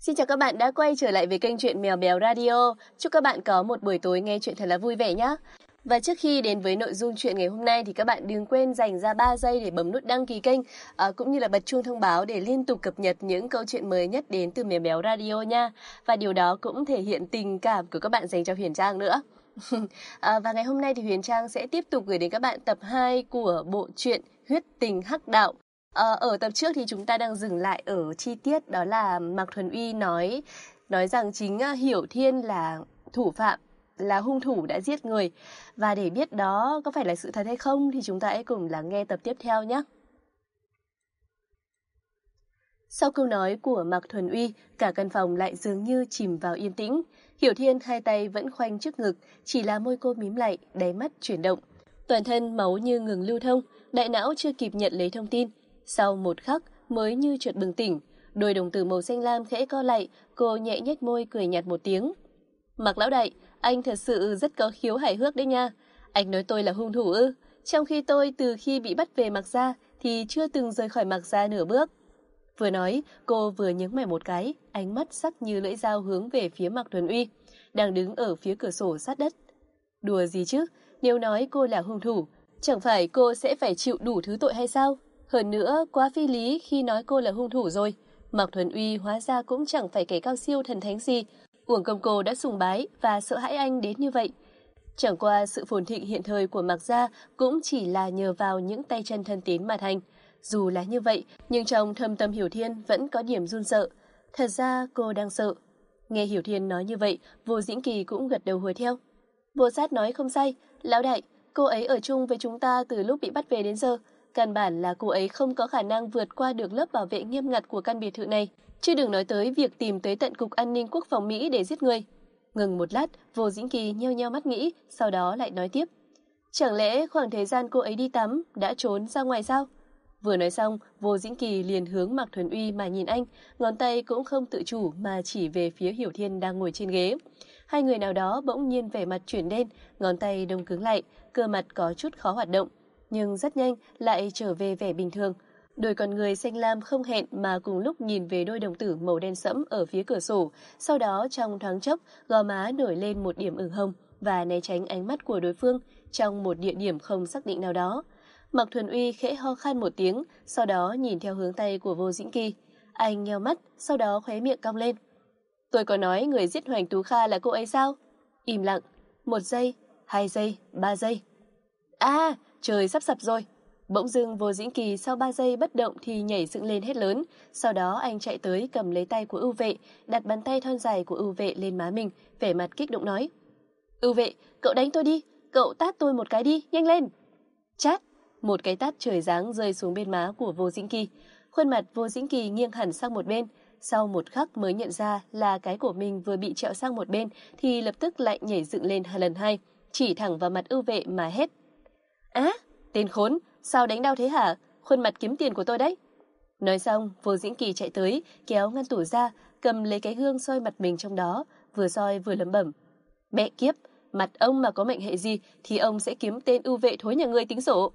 Xin chào các bạn đã quay trở lại với kênh Chuyện Mèo Béo Radio. Chúc các bạn có một buổi tối nghe chuyện thật là vui vẻ nhé. Và trước khi đến với nội dung chuyện ngày hôm nay thì các bạn đừng quên dành ra 3 giây để bấm nút đăng ký kênh cũng như là bật chuông thông báo để liên tục cập nhật những câu chuyện mới nhất đến từ Mèo Béo Radio nha. Và điều đó cũng thể hiện tình cảm của các bạn dành cho Huyền Trang nữa. Và ngày hôm nay thì Huyền Trang sẽ tiếp tục gửi đến các bạn tập 2 của bộ truyện Huyết Tình Hắc Đạo. Ở tập trước thì chúng ta đang dừng lại ở chi tiết đó là Mạc Thuần Uy nói rằng chính Hiểu Thiên là thủ phạm, là hung thủ đã giết người. Và để biết đó có phải là sự thật hay không thì chúng ta hãy cùng lắng nghe tập tiếp theo nhé. Sau câu nói của Mạc Thuần Uy, cả căn phòng lại dường như chìm vào yên tĩnh. Hiểu Thiên hai tay vẫn khoanh trước ngực, chỉ là môi cô mím lại, đáy mắt chuyển động. Toàn thân máu như ngừng lưu thông, đại não chưa kịp nhận lấy thông tin. Sau một khắc mới như chợt bừng tỉnh, đôi đồng tử màu xanh lam khẽ co lại, cô nhẹ nhếch môi cười nhạt một tiếng. Mạc lão đại, anh thật sự rất có khiếu hài hước đấy nha. Anh nói tôi là hung thủ ư? Trong khi tôi từ khi bị bắt về Mạc gia thì chưa từng rời khỏi Mạc gia nửa bước. Vừa nói, cô vừa nhướng mày một cái, ánh mắt sắc như lưỡi dao hướng về phía Mạc Thuần Uy, đang đứng ở phía cửa sổ sát đất. Đùa gì chứ, nếu nói cô là hung thủ, chẳng phải cô sẽ phải chịu đủ thứ tội hay sao? Hơn nữa, quá phi lý khi nói cô là hung thủ rồi. Mạc Thuần Uy hóa ra cũng chẳng phải kẻ cao siêu thần thánh gì. Uổng công cô đã sùng bái và sợ hãi anh đến như vậy. Chẳng qua sự phồn thịnh hiện thời của Mạc gia cũng chỉ là nhờ vào những tay chân thân tín mà thành. Dù là như vậy, nhưng trong thâm tâm Hiểu Thiên vẫn có điểm run sợ. Thật ra cô đang sợ. Nghe Hiểu Thiên nói như vậy, Vô Dĩnh Kỳ cũng gật đầu hùa theo. Vô Sát nói không sai, lão đại, cô ấy ở chung với chúng ta từ lúc bị bắt về đến giờ. Căn bản là cô ấy không có khả năng vượt qua được lớp bảo vệ nghiêm ngặt của căn biệt thự này. Chứ đừng nói tới việc tìm tới tận Cục An ninh Quốc phòng Mỹ để giết người. Ngừng một lát, Vô Dĩnh Kỳ nheo nheo mắt nghĩ, sau đó lại nói tiếp. Chẳng lẽ khoảng thời gian cô ấy đi tắm đã trốn ra ngoài sao? Vừa nói xong, Vô Dĩnh Kỳ liền hướng Mạc Thuần Uy mà nhìn anh, ngón tay cũng không tự chủ mà chỉ về phía Hiểu Thiên đang ngồi trên ghế. Hai người nào đó bỗng nhiên vẻ mặt chuyển đen, ngón tay đông cứng lại, cơ mặt có chút khó hoạt động, nhưng rất nhanh lại trở về vẻ bình thường. Đôi con người xanh lam không hẹn mà cùng lúc nhìn về đôi đồng tử màu đen sẫm ở phía cửa sổ, sau đó trong thoáng chốc, gò má nổi lên một điểm ửng hồng và né tránh ánh mắt của đối phương trong một địa điểm không xác định nào đó. Mạc Thuần Uy khẽ ho khan một tiếng, sau đó nhìn theo hướng tay của Vô Dĩnh Kỳ. Anh nheo mắt, sau đó khóe miệng cong lên. Tôi có nói người giết Hoành Tú Kha là cô ấy sao? Im lặng, 1 giây, 2 giây, 3 giây. À, trời sắp sập rồi. Bỗng dưng Vô Dĩnh Kỳ sau 3 giây bất động thì nhảy dựng lên hét lớn. Sau đó anh chạy tới cầm lấy tay của Ưu Vệ, đặt bàn tay thon dài của Ưu Vệ lên má mình, vẻ mặt kích động nói. Ưu Vệ, cậu đánh tôi đi, cậu tát tôi một cái đi, nhanh lên. Chát, một cái tát trời giáng rơi xuống bên má của Vô Dĩnh Kỳ. Khuôn mặt Vô Dĩnh Kỳ nghiêng hẳn sang một bên. Sau một khắc mới nhận ra là cái của mình vừa bị trẹo sang một bên thì lập tức lại nhảy dựng lên lần hai, chỉ thẳng vào mặt Ưu Vệ mà hét. Á, tên khốn, sao đánh đau thế hả? Khuôn mặt kiếm tiền của tôi đấy. Nói xong, Vô Dĩnh Kỳ chạy tới, kéo ngăn tủ ra, cầm lấy cái gương soi mặt mình trong đó, vừa soi vừa lẩm bẩm. Mẹ kiếp, mặt ông mà có mệnh hệ gì thì ông sẽ kiếm tên Ưu Vệ thối nhà ngươi tính sổ.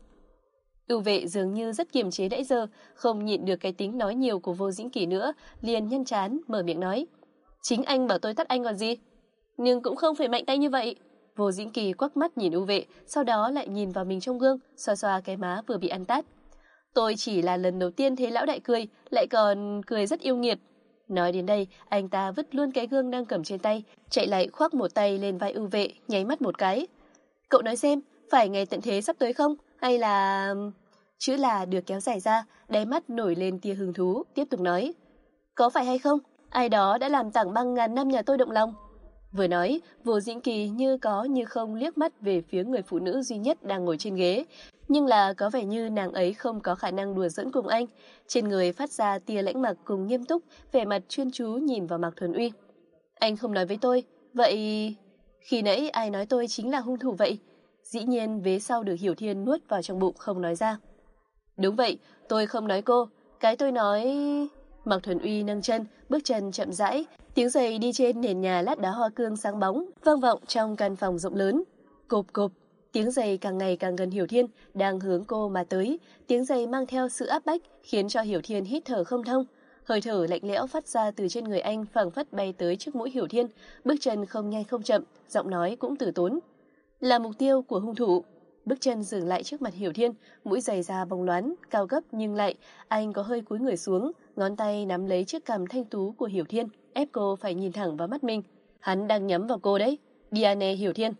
Ưu Vệ dường như rất kiềm chế nãy giờ, không nhịn được cái tính nói nhiều của Vô Dĩnh Kỳ nữa, liền nhăn trán mở miệng nói. Chính anh bảo tôi tát anh còn gì? Nhưng cũng không phải mạnh tay như vậy. Vô Dĩnh Kỳ quắc mắt nhìn Ưu Vệ, sau đó lại nhìn vào mình trong gương, xoa xoa cái má vừa bị ăn tát. Tôi chỉ là lần đầu tiên thấy lão đại cười, lại còn cười rất yêu nghiệt. Nói đến đây, anh ta vứt luôn cái gương đang cầm trên tay, chạy lại khoác một tay lên vai Ưu Vệ, nháy mắt một cái. Cậu nói xem, phải ngày tận thế sắp tới không? Hay là... Chữ là được kéo dài ra, đáy mắt nổi lên tia hứng thú, tiếp tục nói. Có phải hay không? Ai đó đã làm tảng băng ngàn năm nhà tôi động lòng. Vừa nói, Vô Dĩnh Kỳ như có như không liếc mắt về phía người phụ nữ duy nhất đang ngồi trên ghế. Nhưng là có vẻ như nàng ấy không có khả năng đùa giỡn cùng anh. Trên người phát ra tia lãnh mặc cùng nghiêm túc, vẻ mặt chuyên chú nhìn vào Mạc Thuần Uy. Anh không nói với tôi, vậy... Khi nãy ai nói tôi chính là hung thủ vậy? Dĩ nhiên vế sau được Hiểu Thiên nuốt vào trong bụng không nói ra. Đúng vậy, tôi không nói cô. Cái tôi nói... Mạc Thuần Uy nâng chân, bước chân chậm rãi, tiếng giày đi trên nền nhà lát đá hoa cương sáng bóng, vang vọng trong căn phòng rộng lớn. Cộp cộp, tiếng giày càng ngày càng gần Hiểu Thiên, đang hướng cô mà tới. Tiếng giày mang theo sự áp bách, khiến cho Hiểu Thiên hít thở không thông. Hơi thở lạnh lẽo phát ra từ trên người anh phảng phất bay tới trước mũi Hiểu Thiên, bước chân không nhanh không chậm, giọng nói cũng từ tốn. Là mục tiêu của hung thủ. Bước chân dừng lại trước mặt Hiểu Thiên, mũi giày da bóng loáng, cao gấp nhưng lại, anh có hơi cúi người xuống, ngón tay nắm lấy chiếc cằm thanh tú của Hiểu Thiên, ép cô phải nhìn thẳng vào mắt mình. Hắn đang nhắm vào cô đấy. Diane Hiểu Thiên.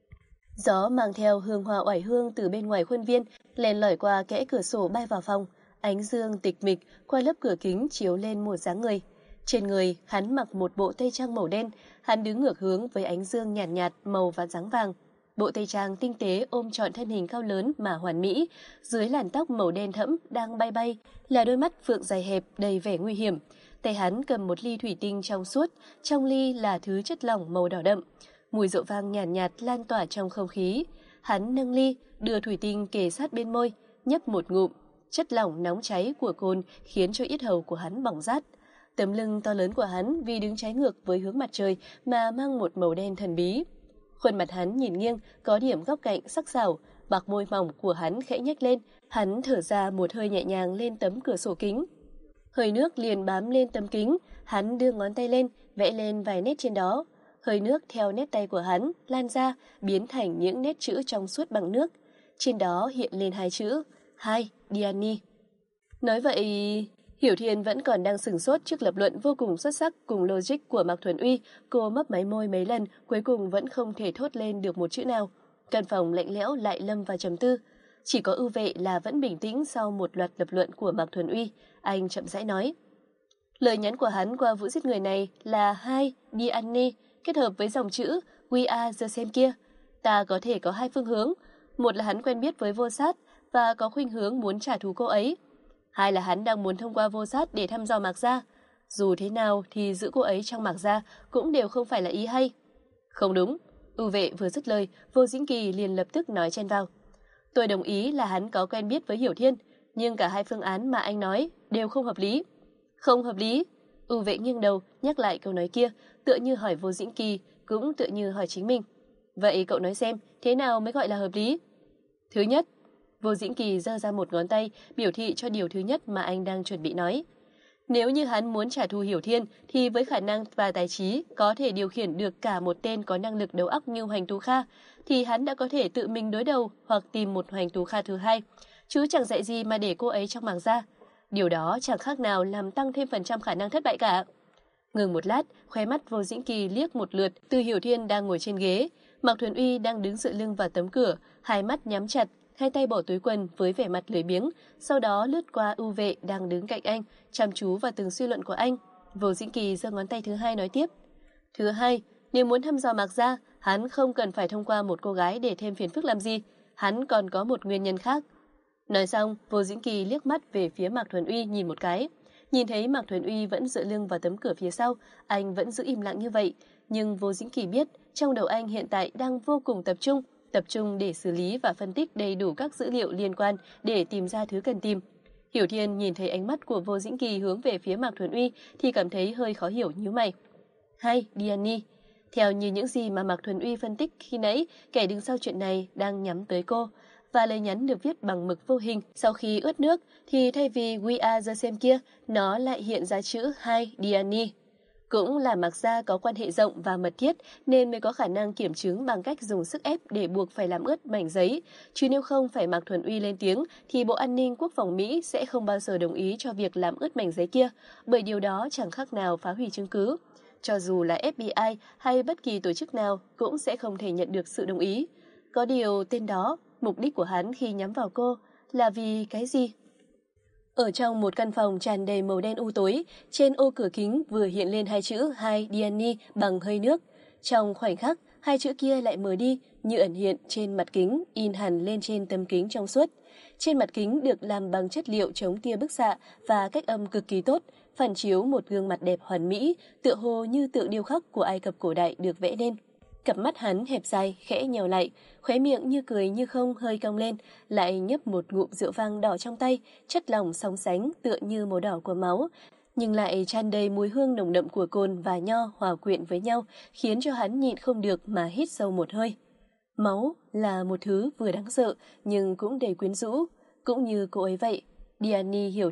Gió mang theo hương hoa oải hương từ bên ngoài khuôn viên, len lỏi qua kẽ cửa sổ bay vào phòng. Ánh dương tịch mịch qua lớp cửa kính chiếu lên một dáng người. Trên người, hắn mặc một bộ tây trang màu đen, hắn đứng ngược hướng với ánh dương nhạt nhạt màu và dáng vàng. Bộ tây trang tinh tế ôm trọn thân hình cao lớn mà hoàn mỹ, dưới làn tóc màu đen thẫm đang bay bay là đôi mắt phượng dài hẹp đầy vẻ nguy hiểm. Tay hắn cầm một ly thủy tinh trong suốt, trong ly là thứ chất lỏng màu đỏ đậm. Mùi rượu vang nhàn nhạt lan tỏa trong không khí. Hắn nâng ly, đưa thủy tinh kề sát bên môi, nhấp một ngụm. Chất lỏng nóng cháy của cồn khiến cho yết hầu của hắn bỏng rát. Tấm lưng to lớn của hắn vì đứng trái ngược với hướng mặt trời mà mang một màu đen thần bí. Khuôn mặt hắn nhìn nghiêng, có điểm góc cạnh sắc sảo, bạc môi mỏng của hắn khẽ nhếch lên, hắn thở ra một hơi nhẹ nhàng lên tấm cửa sổ kính. Hơi nước liền bám lên tấm kính, hắn đưa ngón tay lên, vẽ lên vài nét trên đó. Hơi nước theo nét tay của hắn lan ra, biến thành những nét chữ trong suốt bằng nước. Trên đó hiện lên hai chữ, Hi, Diane. Nói vậy, Hiểu Thiên vẫn còn đang sửng sốt trước lập luận vô cùng xuất sắc cùng logic của Mạc Thuần Uy. Cô mấp máy môi mấy lần, cuối cùng vẫn không thể thốt lên được một chữ nào. Căn phòng lạnh lẽo lại lâm vào trầm tư. Chỉ có Ưu Vệ là vẫn bình tĩnh sau một loạt lập luận của Mạc Thuần Uy. Anh chậm rãi nói. Lời nhắn của hắn qua vụ giết người này là Hi, Diane, kết hợp với dòng chữ We are the same kia. Ta có thể có hai phương hướng. Một là hắn quen biết với Vô Sát và có khuynh hướng muốn trả thù cô ấy. Hai là hắn đang muốn thông qua Vô Sát để thăm dò Mạc Gia. Dù thế nào thì giữ cô ấy trong Mạc Gia cũng đều không phải là ý hay. Không đúng. Ưu Vệ vừa dứt lời, Vô Dĩnh Kỳ liền lập tức nói chen vào. Tôi đồng ý là hắn có quen biết với Hiểu Thiên, nhưng cả hai phương án mà anh nói đều không hợp lý. Không hợp lý. Ưu Vệ nghiêng đầu nhắc lại câu nói kia, tựa như hỏi Vô Dĩnh Kỳ, cũng tựa như hỏi chính mình. Vậy cậu nói xem, thế nào mới gọi là hợp lý? Thứ nhất, Vô Dĩnh Kỳ giơ ra một ngón tay, biểu thị cho điều thứ nhất mà anh đang chuẩn bị nói. Nếu như hắn muốn trả thù Hiểu Thiên, thì với khả năng và tài trí có thể điều khiển được cả một tên có năng lực đầu óc như Hoành Tú Kha, thì hắn đã có thể tự mình đối đầu hoặc tìm một Hoành Tú Kha thứ hai, chứ chẳng dạy gì mà để cô ấy trong Mạc Gia. Điều đó chẳng khác nào làm tăng thêm phần trăm khả năng thất bại cả. Ngừng một lát, khóe mắt Vô Dĩnh Kỳ liếc một lượt từ Hiểu Thiên đang ngồi trên ghế, Mạc Thuần Uy đang đứng dựa lưng vào tấm cửa, hai mắt nhắm chặt, hai tay bỏ túi quần với vẻ mặt lười biếng, sau đó lướt qua Ưu Vệ đang đứng cạnh anh, chăm chú vào từng suy luận của anh. Vô Dĩnh Kỳ giơ ngón tay thứ hai nói tiếp. Thứ hai, nếu muốn thăm dò Mạc Gia, hắn không cần phải thông qua một cô gái để thêm phiền phức làm gì, hắn còn có một nguyên nhân khác. Nói xong, Vô Dĩnh Kỳ liếc mắt về phía Mạc Thuần Uy nhìn một cái. Nhìn thấy Mạc Thuần Uy vẫn dựa lưng vào tấm cửa phía sau, anh vẫn giữ im lặng như vậy, nhưng Vô Dĩnh Kỳ biết, trong đầu anh hiện tại đang vô cùng tập trung để xử lý và phân tích đầy đủ các dữ liệu liên quan để tìm ra thứ cần tìm. Hiểu Thiên nhìn thấy ánh mắt của Vô Dĩnh Kỳ hướng về phía Mạc Thuần Uy thì cảm thấy hơi khó hiểu nhíu mày. Hay, Diane. Theo như những gì mà Mạc Thuần Uy phân tích khi nãy, kẻ đứng sau chuyện này đang nhắm tới cô. Và lời nhắn được viết bằng mực vô hình. Sau khi ướt nước thì thay vì We are the same kia, nó lại hiện ra chữ Hi, Diane. Cũng là Mạc Gia có quan hệ rộng và mật thiết nên mới có khả năng kiểm chứng bằng cách dùng sức ép để buộc phải làm ướt mảnh giấy. Chứ nếu không phải Mạc Thuần Uy lên tiếng thì Bộ An ninh Quốc phòng Mỹ sẽ không bao giờ đồng ý cho việc làm ướt mảnh giấy kia, bởi điều đó chẳng khác nào phá hủy chứng cứ. Cho dù là FBI hay bất kỳ tổ chức nào cũng sẽ không thể nhận được sự đồng ý. Có điều tên đó, mục đích của hắn khi nhắm vào cô là vì cái gì? Ở trong một căn phòng tràn đầy màu đen u tối, trên ô cửa kính vừa hiện lên hai chữ Hi, Diane bằng hơi nước. Trong khoảnh khắc, hai chữ kia lại mờ đi, như ẩn hiện trên mặt kính, in hẳn lên trên tấm kính trong suốt. Trên mặt kính được làm bằng chất liệu chống tia bức xạ và cách âm cực kỳ tốt, phản chiếu một gương mặt đẹp hoàn mỹ, tựa hồ như tượng điêu khắc của Ai Cập cổ đại được vẽ nên. Cặp mắt hắn hẹp dài, khẽ nhèo lại, khóe miệng như cười như không hơi cong lên, lại nhấp một ngụm rượu vang đỏ trong tay, chất lỏng sóng sánh tựa như màu đỏ của máu, nhưng lại tràn đầy mùi hương nồng đậm của cồn và nho hòa quyện với nhau, khiến cho hắn nhịn không được mà hít sâu một hơi. Máu là một thứ vừa đáng sợ nhưng cũng đầy quyến rũ, cũng như cô ấy vậy. Diane Hiểu Thiên,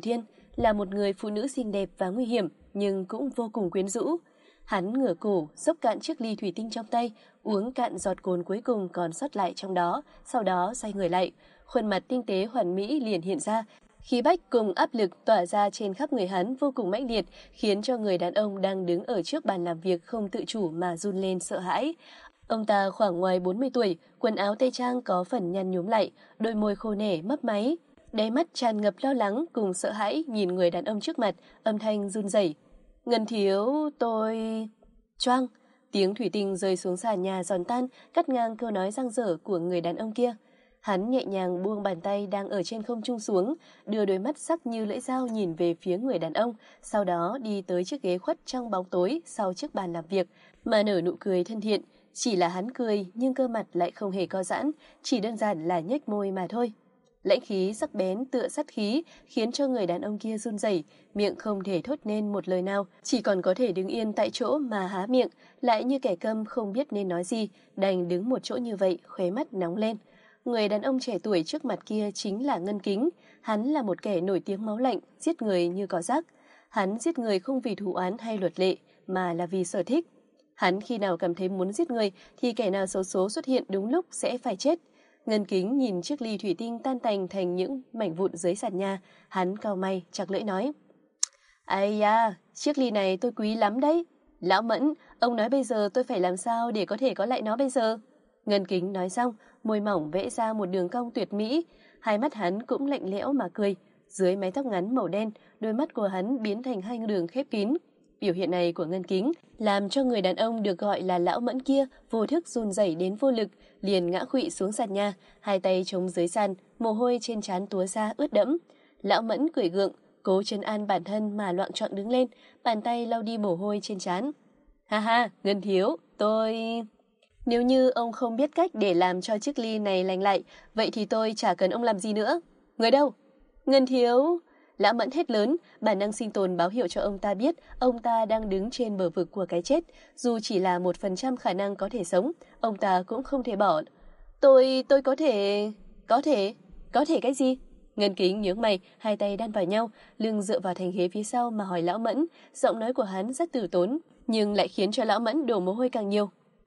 là một người phụ nữ xinh đẹp và nguy hiểm, nhưng cũng vô cùng quyến rũ. Hắn ngửa cổ, xốc cạn chiếc ly thủy tinh trong tay, uống cạn giọt cồn cuối cùng còn sót lại trong đó, sau đó xoay người lại. Khuôn mặt tinh tế hoàn mỹ liền hiện ra, khí bách cùng áp lực tỏa ra trên khắp người hắn vô cùng mãnh liệt, khiến cho người đàn ông đang đứng ở trước bàn làm việc không tự chủ mà run lên sợ hãi. Ông ta khoảng ngoài 40 tuổi, quần áo tây trang có phần nhăn nhúm lại, đôi môi khô nẻ mấp máy, đáy mắt tràn ngập lo lắng cùng sợ hãi nhìn người đàn ông trước mặt, âm thanh run rẩy. Ngân thiếu, tôi... Choang, tiếng thủy tinh rơi xuống sàn nhà giòn tan, cắt ngang câu nói dang dở của người đàn ông kia. Hắn nhẹ nhàng buông bàn tay đang ở trên không trung xuống, đưa đôi mắt sắc như lưỡi dao nhìn về phía người đàn ông, sau đó đi tới chiếc ghế khuất trong bóng tối sau chiếc bàn làm việc, mà nở nụ cười thân thiện. Chỉ là hắn cười nhưng cơ mặt lại không hề co giãn, chỉ đơn giản là nhếch môi mà thôi. Lãnh khí sắc bén tựa sắt khí khiến cho người đàn ông kia run rẩy, miệng không thể thốt nên một lời nào, chỉ còn có thể đứng yên tại chỗ mà há miệng, lại như kẻ câm không biết nên nói gì, đành đứng một chỗ như vậy, khóe mắt nóng lên. Người đàn ông trẻ tuổi trước mặt kia chính là Ngân Kính, hắn là một kẻ nổi tiếng máu lạnh, giết người như cỏ rác. Hắn giết người không vì thù oán hay luật lệ, mà là vì sở thích. Hắn khi nào cảm thấy muốn giết người thì kẻ nào xấu số xuất hiện đúng lúc sẽ phải chết. Ngân Kính nhìn chiếc ly thủy tinh tan tành thành những mảnh vụn dưới sàn nhà, hắn cau mày, chặt lưỡi nói: "Ai da, chiếc ly này tôi quý lắm đấy. Lão Mẫn, ông nói bây giờ tôi phải làm sao để có thể có lại nó bây giờ?" Ngân Kính nói xong, môi mỏng vẽ ra một đường cong tuyệt mỹ, hai mắt hắn cũng lạnh lẽo mà cười, dưới mái tóc ngắn màu đen, đôi mắt của hắn biến thành hai đường khép kín. Biểu hiện này của Ngân Kính làm cho người đàn ông được gọi là Lão Mẫn kia vô thức run rẩy đến vô lực, liền ngã khuỵu xuống sàn nhà, hai tay chống dưới sàn, mồ hôi trên trán túa ra ướt đẫm. Lão Mẫn cười gượng, cố trấn an bản thân mà loạng choạng đứng lên, bàn tay lau đi mồ hôi trên trán. "Ha ha, Ngân thiếu, nếu như ông không biết cách để làm cho chiếc ly này lành lại, vậy thì tôi chả cần ông làm gì nữa." "Người đâu?" "Ngân thiếu." Lão Mẫn hét lớn, bản năng sinh tồn báo hiệu cho ông ta biết ông ta đang đứng trên bờ vực của cái chết, dù chỉ là 1% khả năng có thể sống, ông ta cũng không thể bỏ. Tôi có thể... Có thể cái gì?" Ngân Kính nhướng mày, hai tay đan vào nhau, lưng dựa vào thành ghế phía sau mà hỏi Lão Mẫn, giọng nói của hắn rất từ tốn, nhưng lại khiến cho Lão Mẫn đổ mồ hôi càng nhiều.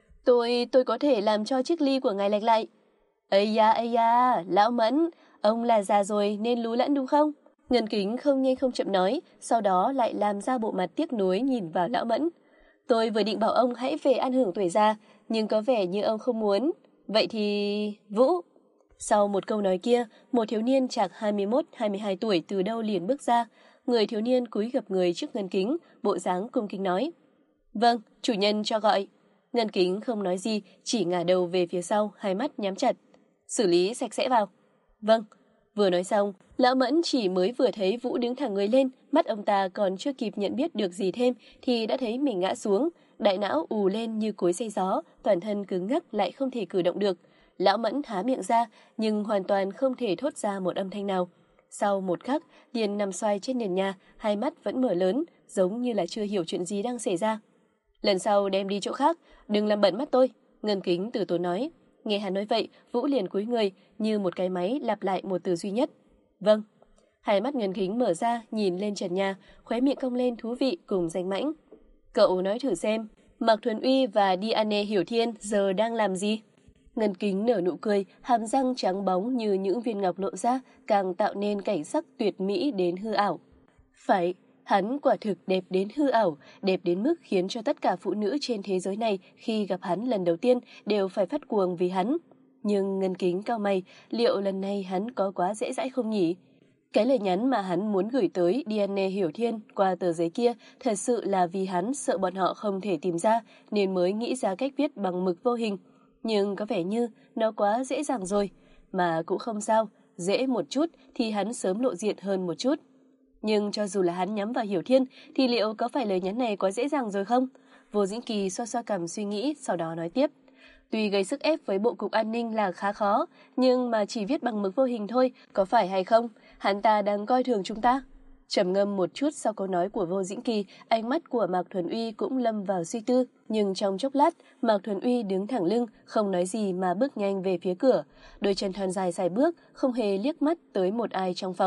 Tôi có thể làm cho chiếc ly của ngài lành lại." Ây da, Lão Mẫn, ông là già rồi nên lú lẫn đúng không?" Ngân Kính không nhanh không chậm nói, sau đó lại làm ra bộ mặt tiếc nuối nhìn vào Lão Mẫn. "Tôi vừa định bảo ông hãy về ăn hưởng tuổi già, nhưng có vẻ như ông không muốn. Vậy thì... Vũ." Sau một câu nói kia, một thiếu niên chạc 21-22 tuổi từ đâu liền bước ra. Người thiếu niên cúi gập người trước Ngân Kính, bộ dáng cung kính nói: "Vâng, chủ nhân cho gọi." Ngân Kính không nói gì, chỉ ngả đầu về phía sau, hai mắt nhắm chặt. "Xử lý sạch sẽ vào." "Vâng." Vừa nói xong, Lão Mẫn chỉ mới vừa thấy Vũ đứng thẳng người lên, mắt ông ta còn chưa kịp nhận biết được gì thêm thì đã thấy mình ngã xuống, đại não ù lên như cối xay gió, toàn thân cứng ngắc lại không thể cử động được. Lão Mẫn há miệng ra, nhưng hoàn toàn không thể thốt ra một âm thanh nào. Sau một khắc, liền nằm xoay trên nền nhà, hai mắt vẫn mở lớn, giống như là chưa hiểu chuyện gì đang xảy ra. "Lần sau đem đi chỗ khác, đừng làm bẩn mắt tôi." Ngân Kính từ tốn nói. Nghe hắn nói vậy, Vũ liền cúi người, như một cái máy lặp lại một từ duy nhất: "Vâng." Hai mắt Ngân Kính mở ra, nhìn lên trần nhà, khóe miệng cong lên thú vị cùng danh mãnh. "Cậu nói thử xem, Mạc Thuần Uy và Diane Hiểu Thiên giờ đang làm gì?" Ngân Kính nở nụ cười, hàm răng trắng bóng như những viên ngọc lộ ra, càng tạo nên cảnh sắc tuyệt mỹ đến hư ảo. Phải, hắn quả thực đẹp đến hư ảo, đẹp đến mức khiến cho tất cả phụ nữ trên thế giới này khi gặp hắn lần đầu tiên đều phải phát cuồng vì hắn. Nhưng Ngân Kính cau mày, liệu lần này hắn có quá dễ dãi không nhỉ? Cái lời nhắn mà hắn muốn gửi tới Diane Hiểu Thiên qua tờ giấy kia thật sự là vì hắn sợ bọn họ không thể tìm ra nên mới nghĩ ra cách viết bằng mực vô hình. Nhưng có vẻ như nó quá dễ dàng rồi, mà cũng không sao, dễ một chút thì hắn sớm lộ diện hơn một chút. Nhưng cho dù là hắn nhắm vào Hiểu Thiên thì liệu có phải lời nhắn này quá dễ dàng rồi không? Vô Dĩnh Kỳ xoa xoa cằm suy nghĩ, sau đó nói tiếp. Tuy gây sức ép với Bộ Cục An ninh là khá khó, nhưng mà chỉ viết bằng mực vô hình thôi, có phải hay không? Hắn ta đang coi thường chúng ta. Trầm ngâm một chút sau câu nói của Vô Dĩnh Kỳ, ánh mắt của Mạc Thuần Uy cũng lâm vào suy tư. Nhưng trong chốc lát, Mạc Thuần Uy đứng thẳng lưng, không nói gì mà bước nhanh về phía cửa. Đôi chân thon dài sải bước, không hề liếc mắt tới một ai trong phòng.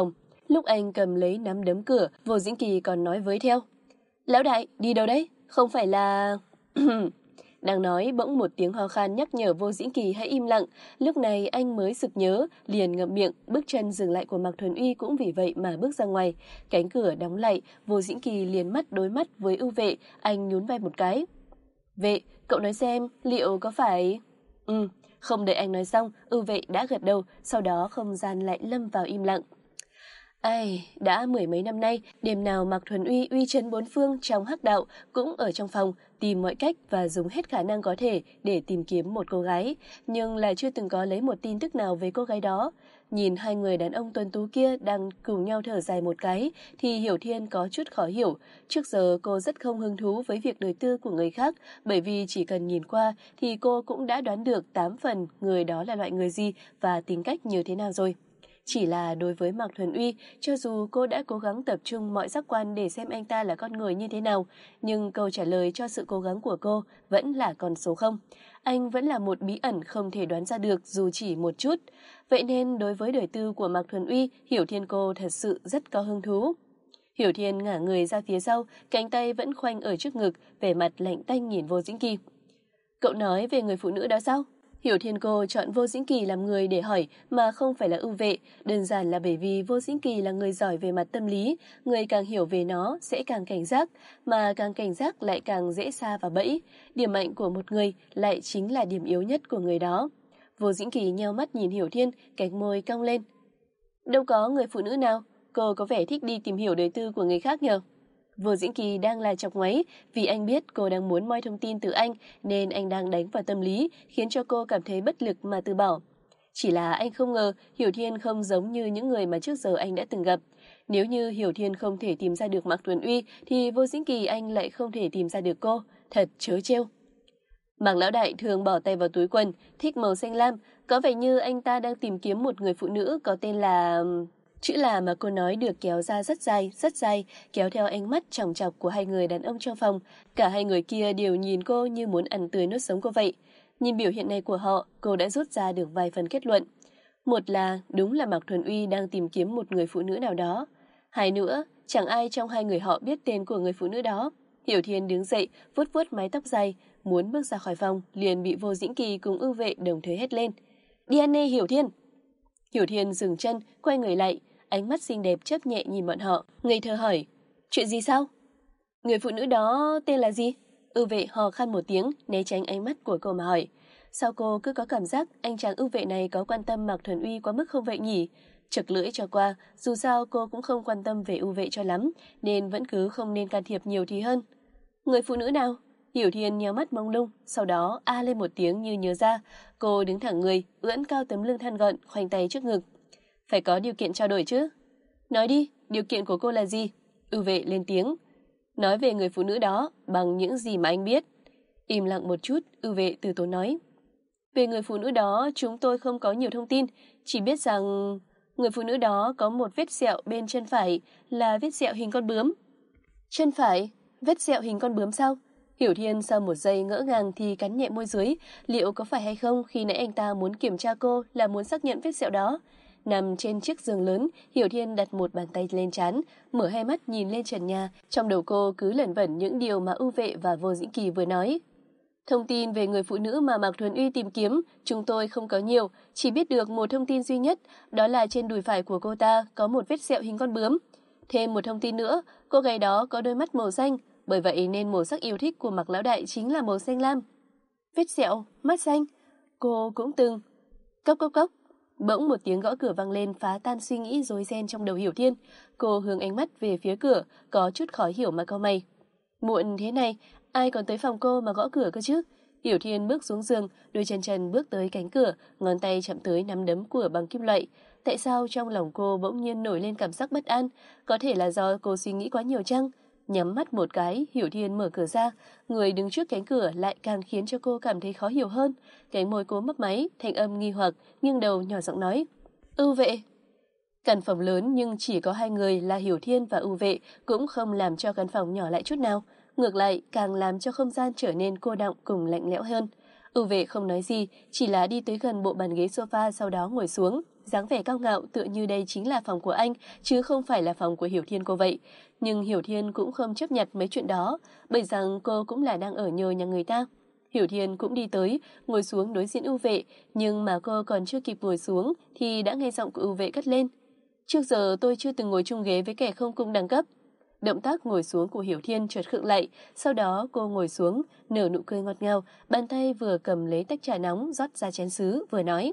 Lúc anh cầm lấy nắm đấm cửa, Vô Dĩnh Kỳ còn nói với theo. Lão đại, đi đâu đấy? Không phải là... Đang nói bỗng một tiếng ho khan nhắc nhở Vô Dĩnh Kỳ hãy im lặng. Lúc này anh mới sực nhớ, liền ngậm miệng, bước chân dừng lại của Mạc Thuần Uy cũng vì vậy mà bước ra ngoài. Cánh cửa đóng lại, Vô Dĩnh Kỳ liền mắt đối mắt với Ưu Vệ, anh nhún vai một cái. Vệ, cậu nói xem, liệu có phải... Không đợi anh nói xong, Ưu Vệ đã gật đầu, sau đó không gian lại lâm vào im lặng. Ai, đã mười mấy năm nay, đêm nào Mạc Thuần Uy uy chấn bốn phương trong hắc đạo cũng ở trong phòng, tìm mọi cách và dùng hết khả năng có thể để tìm kiếm một cô gái, nhưng lại chưa từng có lấy một tin tức nào về cô gái đó. Nhìn hai người đàn ông tuấn tú kia đang cùng nhau thở dài một cái, thì Hiểu Thiên có chút khó hiểu. Trước giờ cô rất không hứng thú với việc đời tư của người khác, bởi vì chỉ cần nhìn qua thì cô cũng đã đoán được 8 phần người đó là loại người gì và tính cách như thế nào rồi. Chỉ là đối với Mạc Thuần Uy, cho dù cô đã cố gắng tập trung mọi giác quan để xem anh ta là con người như thế nào, nhưng câu trả lời cho sự cố gắng của cô vẫn là con số 0. Anh vẫn là một bí ẩn không thể đoán ra được dù chỉ một chút. Vậy nên đối với đời tư của Mạc Thuần Uy, Hiểu Thiên cô thật sự rất có hứng thú. Hiểu Thiên ngả người ra phía sau, cánh tay vẫn khoanh ở trước ngực, vẻ mặt lạnh tanh nhìn Vô Dĩnh Kỳ. Cậu nói về người phụ nữ đó sao? Hiểu Thiên cô chọn Vô Dĩnh Kỳ làm người để hỏi mà không phải là Ưu Vệ, đơn giản là bởi vì Vô Dĩnh Kỳ là người giỏi về mặt tâm lý, người càng hiểu về nó sẽ càng cảnh giác, mà càng cảnh giác lại càng dễ sa vào bẫy. Điểm mạnh của một người lại chính là điểm yếu nhất của người đó. Vô Dĩnh Kỳ nheo mắt nhìn Hiểu Thiên, cánh môi cong lên. Đâu có người phụ nữ nào, cô có vẻ thích đi tìm hiểu đời tư của người khác nhờ. Vô Dĩnh Kỳ đang là chọc ngoáy, vì anh biết cô đang muốn moi thông tin từ anh nên anh đang đánh vào tâm lý, khiến cho cô cảm thấy bất lực mà từ bỏ. Chỉ là anh không ngờ Hiểu Thiên không giống như những người mà trước giờ anh đã từng gặp. Nếu như Hiểu Thiên không thể tìm ra được Mạc Thuần Uy thì Vô Dĩnh Kỳ anh lại không thể tìm ra được cô, thật trớ trêu. Mạc lão đại thường bỏ tay vào túi quần, thích màu xanh lam, có vẻ như anh ta đang tìm kiếm một người phụ nữ có tên là... Chữ là mà cô nói được kéo ra rất dài, kéo theo ánh mắt chòng chọc của hai người đàn ông trong phòng. Cả hai người kia đều nhìn cô như muốn ăn tươi nuốt sống cô vậy. Nhìn biểu hiện này của họ, cô đã rút ra được vài phần kết luận. Một là đúng là Mạc Thuần Uy đang tìm kiếm một người phụ nữ nào đó. Hai nữa, chẳng ai trong hai người họ biết tên của người phụ nữ đó. Hiểu Thiên đứng dậy, vuốt vuốt mái tóc dài, muốn bước ra khỏi phòng, liền bị Vô Dĩnh Kỳ cùng Ưu Vệ đồng thời hét lên. Đi ăn nê Hiểu Thiên! Hiểu Thiên dừng chân, quay người lại, ánh mắt xinh đẹp chớp nhẹ nhìn bọn họ, ngây thơ hỏi, chuyện gì sao? Người phụ nữ đó tên là gì? Ưu Vệ hò khan một tiếng, né tránh ánh mắt của cô mà hỏi. Sao cô cứ có cảm giác anh chàng Ưu Vệ này có quan tâm Mạc Thuần Uy quá mức không vậy nhỉ? Chực lưỡi cho qua, dù sao cô cũng không quan tâm về Ưu Vệ cho lắm, nên vẫn cứ không nên can thiệp nhiều thì hơn. Người phụ nữ nào? Hiểu Thiên nhíu mắt mông lung, sau đó a lên một tiếng như nhớ ra. Cô đứng thẳng người, ưỡn cao tấm lưng thon gọn, khoanh tay trước ngực. Phải có điều kiện trao đổi chứ. Nói đi, điều kiện của cô là gì? Ưu Vệ lên tiếng. Nói về người phụ nữ đó bằng những gì mà anh biết. Im lặng một chút, Ưu Vệ từ tốn nói. Về người phụ nữ đó chúng tôi không có nhiều thông tin, chỉ biết rằng người phụ nữ đó có một vết sẹo bên chân phải, là vết sẹo hình con bướm. Chân phải? Vết sẹo hình con bướm sao? Hiểu Thiên sau một giây ngỡ ngàng thì cắn nhẹ môi dưới, liệu có phải hay không khi nãy anh ta muốn kiểm tra cô là muốn xác nhận vết sẹo đó. Nằm trên chiếc giường lớn, Hiểu Thiên đặt một bàn tay lên trán, mở hai mắt nhìn lên trần nhà, trong đầu cô cứ lẩn vẩn những điều mà Ưu Vệ và Vô Dĩnh Kỳ vừa nói. Thông tin về người phụ nữ mà Mạc Thuần Uy tìm kiếm, chúng tôi không có nhiều, chỉ biết được một thông tin duy nhất, đó là trên đùi phải của cô ta có một vết sẹo hình con bướm. Thêm một thông tin nữa, cô gái đó có đôi mắt màu xanh, bởi vậy nên màu sắc yêu thích của Mạc lão đại chính là màu xanh lam. Vết sẹo, mắt xanh, cô cũng từng... Cốc cốc cốc. Bỗng một tiếng gõ cửa vang lên phá tan suy nghĩ rối ren trong đầu Hiểu Thiên. Cô hướng ánh mắt về phía cửa, có chút khó hiểu mà cau mày. Muộn thế này, ai còn tới phòng cô mà gõ cửa cơ chứ? Hiểu Thiên bước xuống giường, đôi chân trần bước tới cánh cửa, ngón tay chạm tới nắm đấm của bằng kim loại. Tại sao trong lòng cô bỗng nhiên nổi lên cảm giác bất an? Có thể là do cô suy nghĩ quá nhiều chăng? Nhắm mắt một cái, Hiểu Thiên mở cửa ra, người đứng trước cánh cửa lại càng khiến cho cô cảm thấy khó hiểu hơn. Cánh môi cô mấp máy, thanh âm nghi hoặc, nghiêng đầu nhỏ giọng nói. Ưu Vệ. Căn phòng lớn nhưng chỉ có hai người là Hiểu Thiên và Ưu Vệ cũng không làm cho căn phòng nhỏ lại chút nào. Ngược lại, càng làm cho không gian trở nên cô đọng cùng lạnh lẽo hơn. Ưu vệ không nói gì, chỉ là đi tới gần bộ bàn ghế sofa sau đó ngồi xuống, dáng vẻ cao ngạo tựa như đây chính là phòng của anh, chứ không phải là phòng của Hiểu Thiên cô vậy. Nhưng Hiểu Thiên cũng không chấp nhận mấy chuyện đó, bởi rằng cô cũng là đang ở nhờ nhà người ta. Hiểu Thiên cũng đi tới, ngồi xuống đối diện Ưu vệ, nhưng mà cô còn chưa kịp ngồi xuống thì đã nghe giọng của Ưu vệ cất lên. Trước giờ tôi chưa từng ngồi chung ghế với kẻ không cùng đẳng cấp. Động tác ngồi xuống của Hiểu Thiên chợt khựng lại, sau đó cô ngồi xuống, nở nụ cười ngọt ngào, bàn tay vừa cầm lấy tách trà nóng rót ra chén sứ, vừa nói.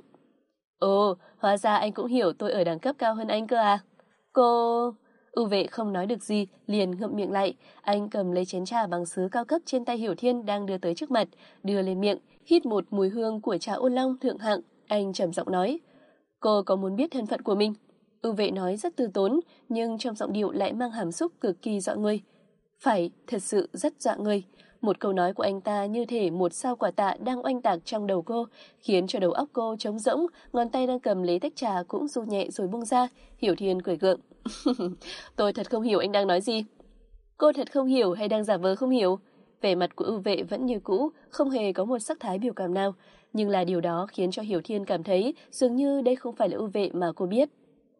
Ồ, hóa ra anh cũng hiểu tôi ở đẳng cấp cao hơn anh cơ à? Cô... Ưu vệ không nói được gì, liền ngậm miệng lại. Anh cầm lấy chén trà bằng sứ cao cấp trên tay Hiểu Thiên đang đưa tới trước mặt, đưa lên miệng, hít một mùi hương của trà ô long thượng hạng. Anh trầm giọng nói. Cô có muốn biết thân phận của mình? Ưu vệ nói rất từ tốn, nhưng trong giọng điệu lại mang hàm xúc cực kỳ dọa người. Phải, thật sự rất dọa người. Một câu nói của anh ta như thể một sao quả tạ đang oanh tạc trong đầu cô, khiến cho đầu óc cô trống rỗng, ngón tay đang cầm lấy tách trà cũng du nhẹ rồi buông ra. Hiểu Thiên cười gượng. Tôi thật không hiểu anh đang nói gì. Cô thật không hiểu hay đang giả vờ không hiểu? Vẻ mặt của Ưu vệ vẫn như cũ, không hề có một sắc thái biểu cảm nào, nhưng là điều đó khiến cho Hiểu Thiên cảm thấy dường như đây không phải là Ưu vệ mà cô biết.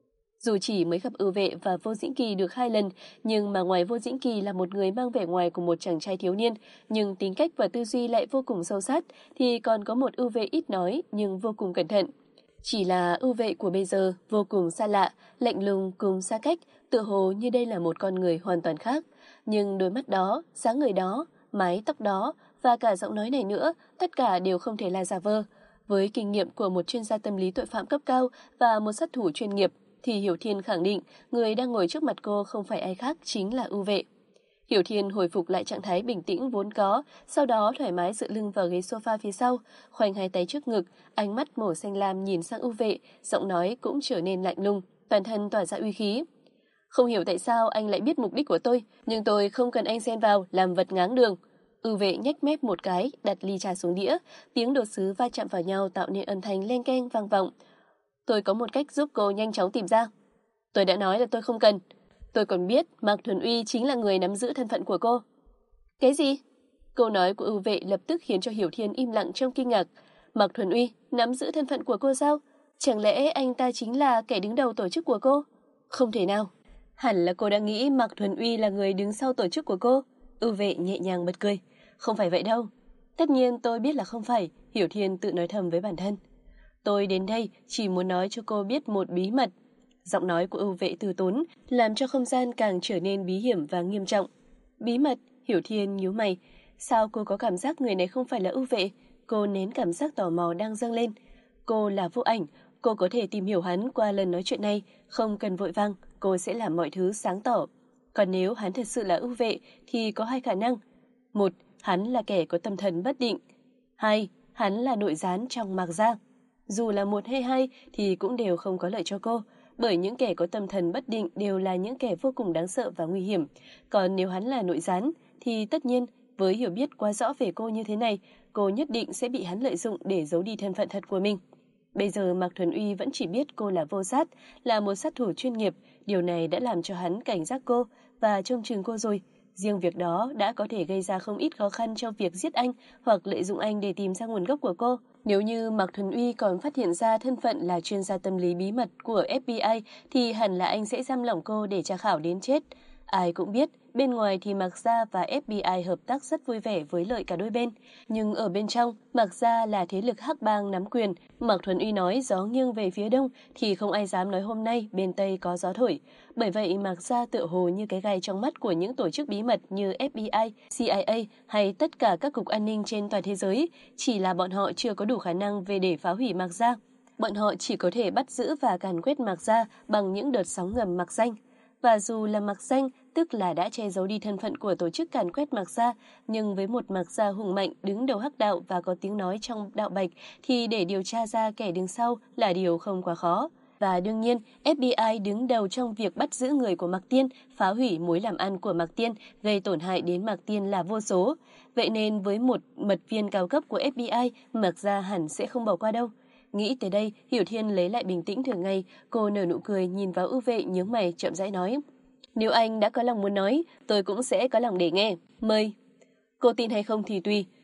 Dù chỉ mới gặp Ưu vệ và Vô Dĩnh Kỳ được 2 lần, nhưng mà ngoài Vô Dĩnh Kỳ là một người mang vẻ ngoài của một chàng trai thiếu niên, nhưng tính cách và tư duy lại vô cùng sâu sát, thì còn có một Ưu vệ ít nói nhưng vô cùng cẩn thận. Chỉ là Ưu vệ của bây giờ vô cùng xa lạ, lạnh lùng cùng xa cách, tựa hồ như đây là một con người hoàn toàn khác. Nhưng đôi mắt đó, dáng người đó, mái tóc đó và cả giọng nói này nữa, tất cả đều không thể là giả vờ. Với kinh nghiệm của một chuyên gia tâm lý tội phạm cấp cao và một sát thủ chuyên nghiệp, thì Hiểu Thiên khẳng định người đang ngồi trước mặt cô không phải ai khác chính là Ưu vệ. Hiểu Thiên hồi phục lại trạng thái bình tĩnh vốn có, sau đó thoải mái dựa lưng vào ghế sofa phía sau, khoanh hai tay trước ngực, ánh mắt màu xanh lam nhìn sang Ưu vệ, giọng nói cũng trở nên lạnh lùng, toàn thân tỏa ra uy khí. Không hiểu tại sao anh lại biết mục đích của tôi, nhưng tôi không cần anh xen vào làm vật ngáng đường. Ưu vệ nhếch mép một cái, đặt ly trà xuống đĩa, tiếng đồ sứ va chạm vào nhau tạo nên âm thanh len keng vang vọng. Tôi có một cách giúp cô nhanh chóng tìm ra. Tôi đã nói là tôi không cần. Tôi còn biết Mạc Thuần Uy chính là người nắm giữ thân phận của cô. Cái gì? Câu nói của Ưu vệ lập tức khiến cho Hiểu Thiên im lặng trong kinh ngạc. Mạc Thuần Uy nắm giữ thân phận của cô sao? Chẳng lẽ anh ta chính là kẻ đứng đầu tổ chức của cô? Không thể nào. Hẳn là cô đã nghĩ Mạc Thuần Uy là người đứng sau tổ chức của cô. Ưu vệ nhẹ nhàng bật cười. Không phải vậy đâu. Tất nhiên tôi biết là không phải, Hiểu Thiên tự nói thầm với bản thân. Tôi đến đây chỉ muốn nói cho cô biết một bí mật. Giọng nói của Ưu vệ từ tốn, làm cho không gian càng trở nên bí hiểm và nghiêm trọng. Bí mật, Hiểu Thiên nhíu mày. Sao cô có cảm giác người này không phải là Ưu vệ? Cô nén cảm giác tò mò đang dâng lên. Cô là Vô Ảnh, cô có thể tìm hiểu hắn qua lần nói chuyện này, không cần vội vàng, cô sẽ làm mọi thứ sáng tỏ. Còn nếu hắn thật sự là Ưu vệ thì có 2 khả năng. 1. Hắn là kẻ có tâm thần bất định. 2. Hắn là nội gián trong Mạc gia. Dù là 1 hay 2 thì cũng đều không có lợi cho cô, bởi những kẻ có tâm thần bất định đều là những kẻ vô cùng đáng sợ và nguy hiểm. Còn nếu hắn là nội gián thì tất nhiên, với hiểu biết quá rõ về cô như thế này, cô nhất định sẽ bị hắn lợi dụng để giấu đi thân phận thật của mình. Bây giờ Mạc Thuần Uy vẫn chỉ biết cô là vô sát, là một sát thủ chuyên nghiệp, điều này đã làm cho hắn cảnh giác cô và trông chừng cô rồi. Riêng việc đó đã có thể gây ra không ít khó khăn trong việc giết anh hoặc lợi dụng anh để tìm ra nguồn gốc của cô. Nếu như Mạc Thuần Uy còn phát hiện ra thân phận là chuyên gia tâm lý bí mật của FBI thì hẳn là anh sẽ giam lỏng cô để tra khảo đến chết. Ai cũng biết, bên ngoài thì Mạc Gia và FBI hợp tác rất vui vẻ với lợi cả đôi bên. Nhưng ở bên trong, Mạc Gia là thế lực hắc bang nắm quyền. Mạc Thuần Uy nói gió nghiêng về phía đông thì không ai dám nói hôm nay bên Tây có gió thổi. Bởi vậy Mạc Gia tựa hồ như cái gai trong mắt của những tổ chức bí mật như FBI, CIA hay tất cả các cục an ninh trên toàn thế giới. Chỉ là bọn họ chưa có đủ khả năng về để phá hủy Mạc Gia. Bọn họ chỉ có thể bắt giữ và càn quét Mạc Gia bằng những đợt sóng ngầm mạc danh. Và dù là mạc danh, tức là đã che giấu đi thân phận của tổ chức càn quét Mạc Gia, nhưng với một Mạc Gia hùng mạnh đứng đầu hắc đạo và có tiếng nói trong đạo bạch thì để điều tra ra kẻ đứng sau là điều không quá khó. Và đương nhiên, FBI đứng đầu trong việc bắt giữ người của Mạc Tiên, phá hủy mối làm ăn của Mạc Tiên, gây tổn hại đến Mạc Tiên là vô số. Vậy nên với một mật viên cao cấp của FBI, Mạc Gia hẳn sẽ không bỏ qua đâu. Nghĩ tới đây, Hiểu Thiên lấy lại bình tĩnh thường ngày, cô nở nụ cười nhìn vào Ưu vệ nhướng mày chậm rãi nói. Nếu anh đã có lòng muốn nói, tôi cũng sẽ có lòng để nghe. Mời. Cô tin hay không thì tùy,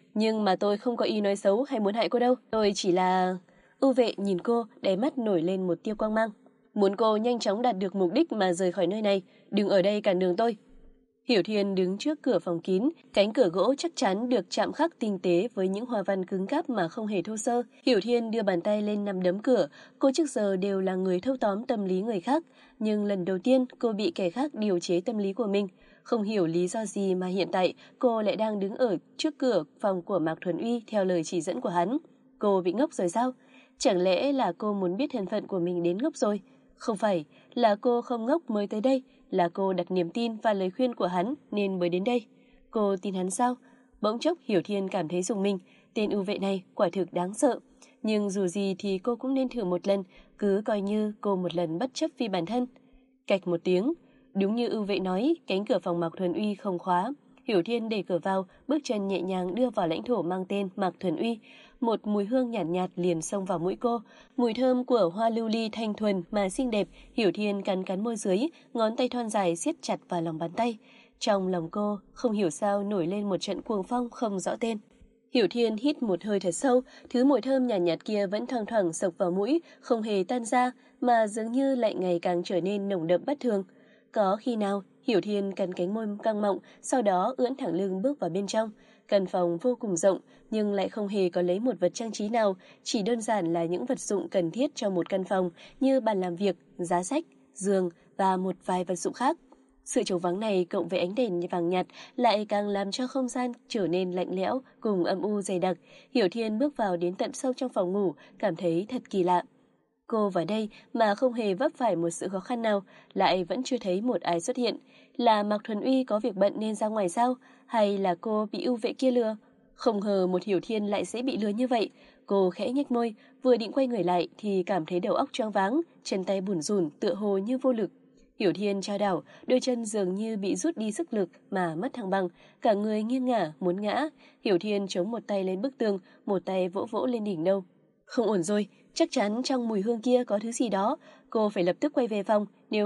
Nhưng mà tôi không có ý nói xấu hay muốn hại cô đâu. Tôi chỉ là... Ưu vệ nhìn cô, đáy mắt nổi lên một tia quang mang. Muốn cô nhanh chóng đạt được mục đích mà rời khỏi nơi này. Đừng ở đây cản đường tôi. Hiểu Thiên đứng trước cửa phòng kín, cánh cửa gỗ chắc chắn được chạm khắc tinh tế với những hoa văn cứng cáp mà không hề thô sơ. Hiểu Thiên đưa bàn tay lên nắm đấm cửa, cô trước giờ đều là người thâu tóm tâm lý người khác, nhưng lần đầu tiên cô bị kẻ khác điều chế tâm lý của mình. Không hiểu lý do gì mà hiện tại cô lại đang đứng ở trước cửa phòng của Mạc Thuần Uy theo lời chỉ dẫn của hắn. Cô bị ngốc rồi sao? Chẳng lẽ là cô muốn biết thân phận của mình đến ngốc rồi? Không phải, là cô không ngốc mới tới đây, là cô đặt niềm tin và lời khuyên của hắn nên mới đến đây. Cô tin hắn sao? Bỗng chốc Hiểu Thiên cảm thấy rùng mình, tên ưu vệ này quả thực đáng sợ. Nhưng dù gì thì cô cũng nên thử một lần, cứ coi như cô một lần bất chấp vì bản thân. Cạch một tiếng, đúng như ưu vệ nói, cánh cửa phòng Mạc Thuần Uy không khóa. Hiểu Thiên đẩy cửa vào, bước chân nhẹ nhàng đưa vào lãnh thổ mang tên Mạc Thuần Uy. Một mùi hương nhàn nhạt, liền xông vào mũi cô, mùi thơm của hoa lưu ly thanh thuần mà xinh đẹp. Hiểu Thiên cắn cắn môi dưới, ngón tay thon dài siết chặt vào lòng bàn tay. Trong lòng cô không hiểu sao nổi lên một trận cuồng phong không rõ tên. Hiểu Thiên hít một hơi thật sâu, thứ mùi thơm nhàn nhạt kia vẫn thoang thoảng xộc vào mũi, không hề tan ra, mà dường như lại ngày càng trở nên nồng đậm bất thường. Có khi nào, Hiểu Thiên cắn cánh môi căng mọng, sau đó ưỡn thẳng lưng bước vào bên trong. Căn phòng vô cùng rộng, nhưng lại không hề có lấy một vật trang trí nào, chỉ đơn giản là những vật dụng cần thiết cho một căn phòng như bàn làm việc, giá sách, giường và một vài vật dụng khác. Sự trống vắng này cộng với ánh đèn vàng nhạt lại càng làm cho không gian trở nên lạnh lẽo cùng âm u dày đặc. Hiểu Thiên bước vào đến tận sâu trong phòng ngủ, cảm thấy thật kỳ lạ. Cô vào đây mà không hề vấp phải một sự khó khăn nào, lại vẫn chưa thấy một ai xuất hiện. Là Mạc Thuần Uy có việc bận nên ra ngoài sao? Hay là cô bị ưu vệ kia lừa? Không ngờ một Hiểu Thiên lại sẽ bị lừa như vậy. Cô khẽ nhếch môi, vừa định quay người lại thì cảm thấy đầu óc choáng váng, chân tay bủn rủn tựa hồ như vô lực. Hiểu Thiên chao đảo, đôi chân dường như bị rút đi sức lực mà mất thăng bằng, cả người nghiêng ngả muốn ngã. Hiểu Thiên chống một tay lên bức tường, một tay vỗ vỗ lên đỉnh đầu. Không ổn rồi, chắc chắn trong mùi hương kia có thứ gì đó, cô phải lập tức quay về phòng, nếu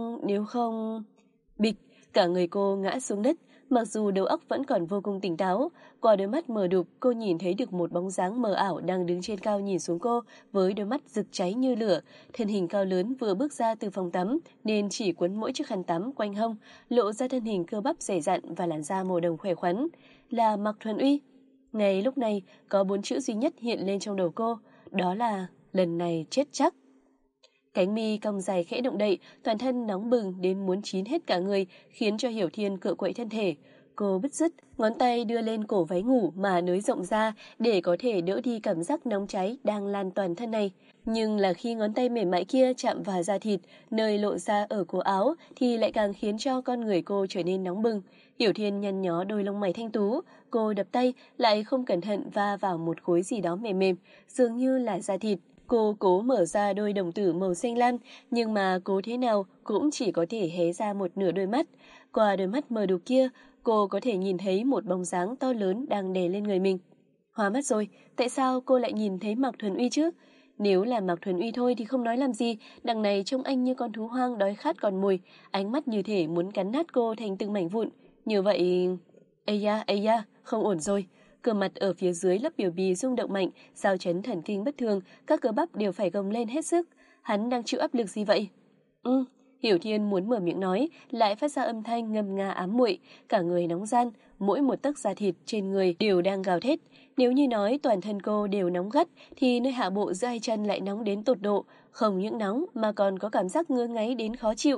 không... Bịch, cả người cô ngã xuống đất, mặc dù đầu óc vẫn còn vô cùng tỉnh táo. Qua đôi mắt mờ đục, cô nhìn thấy được một bóng dáng mờ ảo đang đứng trên cao nhìn xuống cô, với đôi mắt rực cháy như lửa. Thân hình cao lớn vừa bước ra từ phòng tắm, nên chỉ quấn mỗi chiếc khăn tắm quanh hông, lộ ra thân hình cơ bắp dày dặn và làn da màu đồng khỏe khoắn. Là Mạc Thuần Uy. Ngay lúc này, có 4 chữ duy nhất hiện lên trong đầu cô, đó là lần này chết chắc. Cánh mi cong dài khẽ động đậy, toàn thân nóng bừng đến muốn chín hết cả người, khiến cho Hiểu Thiên cựa quậy thân thể. Cô bứt rứt, ngón tay đưa lên cổ váy ngủ mà nới rộng ra để có thể đỡ đi cảm giác nóng cháy đang lan toàn thân này. Nhưng là khi ngón tay mềm mại kia chạm vào da thịt, nơi lộ ra ở cổ áo thì lại càng khiến cho con người cô trở nên nóng bừng. Hiểu Thiên nhăn nhó đôi lông mày thanh tú, cô đập tay lại không cẩn thận va vào một khối gì đó mềm mềm, dường như là da thịt. Cô cố mở ra đôi đồng tử màu xanh lam, nhưng mà cố thế nào cũng chỉ có thể hé ra một nửa đôi mắt. Qua đôi mắt mờ đục kia, cô có thể nhìn thấy một bóng dáng to lớn đang đè lên người mình. Hoa mắt rồi, tại sao cô lại nhìn thấy Mạc Thuần Uy chứ? Nếu là Mạc Thuần Uy thôi thì không nói làm gì, đằng này trông anh như con thú hoang đói khát còn mồi, ánh mắt như thể muốn cắn nát cô thành từng mảnh vụn. Như vậy... Ây da, không ổn rồi. Cơ mặt ở phía dưới lớp biểu bì rung động mạnh, giao chấn thần kinh bất thường, các cơ bắp đều phải gồng lên hết sức. Hắn đang chịu áp lực gì vậy? Hiểu Thiên muốn mở miệng nói, lại phát ra âm thanh ngâm nga ám muội, cả người nóng ran, mỗi một tấc da thịt trên người đều đang gào thét. Nếu như nói toàn thân cô đều nóng gắt, thì nơi hạ bộ giữa hai chân lại nóng đến tột độ, không những nóng mà còn có cảm giác ngứa ngáy đến khó chịu.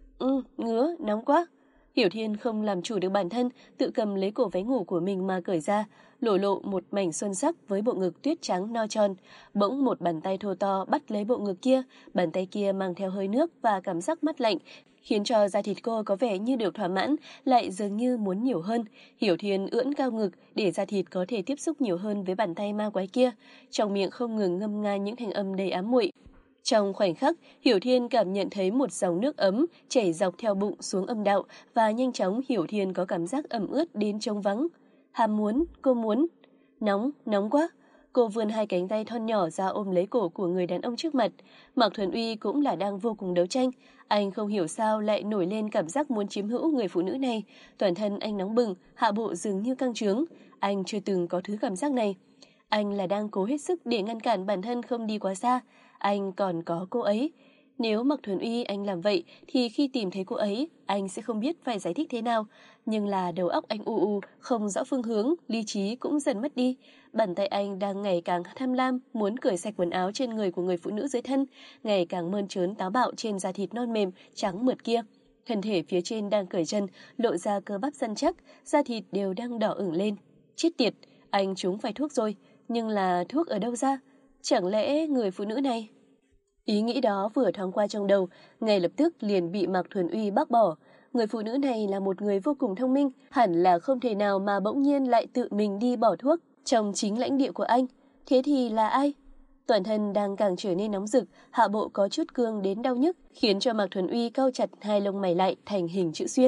Ngứa, nóng quá. Hiểu Thiên không làm chủ được bản thân, tự cầm lấy cổ váy ngủ của mình mà cởi ra, lộ một mảnh xuân sắc với bộ ngực tuyết trắng no tròn. Bỗng một bàn tay thô to bắt lấy bộ ngực kia, bàn tay kia mang theo hơi nước và cảm giác mát lạnh, khiến cho da thịt cô có vẻ như được thỏa mãn, lại dường như muốn nhiều hơn. Hiểu Thiên ưỡn cao ngực để da thịt có thể tiếp xúc nhiều hơn với bàn tay ma quái kia, trong miệng không ngừng ngâm nga những thanh âm đầy ám muội. Trong khoảnh khắc, Hiểu Thiên cảm nhận thấy một dòng nước ấm chảy dọc theo bụng xuống âm đạo, và nhanh chóng Hiểu Thiên có cảm giác ẩm ướt đến trống vắng. Ham muốn, cô muốn. Nóng quá. Cô vươn hai cánh tay thon nhỏ ra ôm lấy cổ của người đàn ông trước mặt. Mạc Thuần Uy cũng là đang vô cùng đấu tranh. Anh không hiểu sao lại nổi lên cảm giác muốn chiếm hữu người phụ nữ này. Toàn thân anh nóng bừng, hạ bộ dường như căng trướng. Anh chưa từng có thứ cảm giác này. Anh là đang cố hết sức để ngăn cản bản thân không đi quá xa. Anh còn có cô ấy. Nếu Mạc Thuần Uy anh làm vậy thì khi tìm thấy cô ấy, anh sẽ không biết phải giải thích thế nào. Nhưng là đầu óc anh u, không rõ phương hướng, lý trí cũng dần mất đi. Bàn tay anh đang ngày càng tham lam, muốn cởi sạch quần áo trên người của người phụ nữ dưới thân, ngày càng mơn trớn táo bạo trên da thịt non mềm, trắng mượt kia. Thân thể phía trên đang cởi chân, lộ ra cơ bắp săn chắc, da thịt đều đang đỏ ửng lên. Chết tiệt, anh trúng phải thuốc rồi, nhưng là thuốc ở đâu ra? Chẳng lẽ người phụ nữ này... Ý nghĩ đó vừa thoáng qua trong đầu, ngay lập tức liền bị Mạc Thuần Uy bác bỏ. Người phụ nữ này là một người vô cùng thông minh, hẳn là không thể nào mà bỗng nhiên lại tự mình đi bỏ thuốc trong chính lãnh địa của anh. Thế thì là ai? Toàn thân đang càng trở nên nóng rực, hạ bộ có chút cương đến đau nhức, khiến cho Mạc Thuần Uy cau chặt hai lông mày lại thành hình chữ xuyên.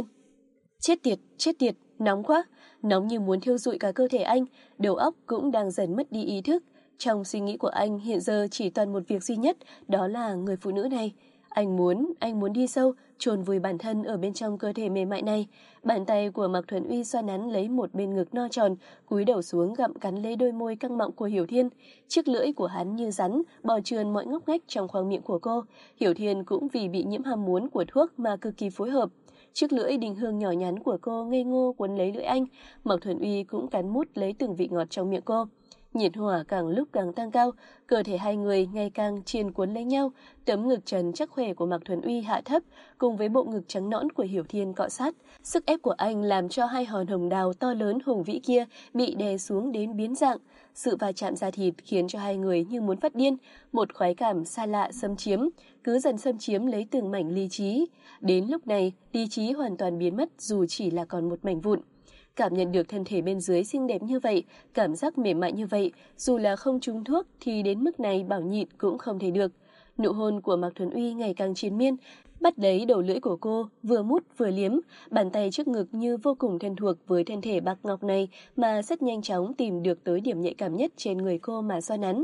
Chết tiệt, nóng quá, nóng như muốn thiêu rụi cả cơ thể anh, đầu óc cũng đang dần mất đi ý thức. Trong suy nghĩ của anh hiện giờ chỉ toàn một việc duy nhất, đó là người phụ nữ này. Anh muốn đi sâu, chôn vùi bản thân ở bên trong cơ thể mềm mại này. Bàn tay của Mạc Thuần Uy xoa nắn lấy một bên ngực no tròn, cúi đầu xuống gặm cắn lấy đôi môi căng mọng của Hiểu Thiên. Chiếc lưỡi của hắn như rắn, bò trườn mọi ngóc ngách trong khoang miệng của cô. Hiểu Thiên cũng vì bị nhiễm ham muốn của thuốc mà cực kỳ phối hợp. Chiếc lưỡi đình hương nhỏ nhắn của cô ngây ngô quấn lấy lưỡi anh, Mạc Thuần Uy cũng cắn mút lấy từng vị ngọt trong miệng cô. Nhiệt hỏa càng lúc càng tăng cao, cơ thể hai người ngày càng triền cuốn lấy nhau, tấm ngực trần chắc khỏe của Mạc Thuần Uy hạ thấp, cùng với bộ ngực trắng nõn của Hiểu Thiên cọ sát. Sức ép của anh làm cho hai hòn hồng đào to lớn hùng vĩ kia bị đè xuống đến biến dạng. Sự va chạm da thịt khiến cho hai người như muốn phát điên, một khoái cảm xa lạ xâm chiếm, cứ dần xâm chiếm lấy từng mảnh lý trí. Đến lúc này, lý trí hoàn toàn biến mất dù chỉ là còn một mảnh vụn. Cảm nhận được thân thể bên dưới xinh đẹp như vậy, cảm giác mềm mại như vậy, dù là không trúng thuốc thì đến mức này bảo nhịn cũng không thể được. Nụ hôn của Mạc Thuần Uy ngày càng triền miên, bắt lấy đầu lưỡi của cô, vừa mút vừa liếm, bàn tay trước ngực như vô cùng thân thuộc với thân thể bạc ngọc này mà rất nhanh chóng tìm được tới điểm nhạy cảm nhất trên người cô mà xoa nắn.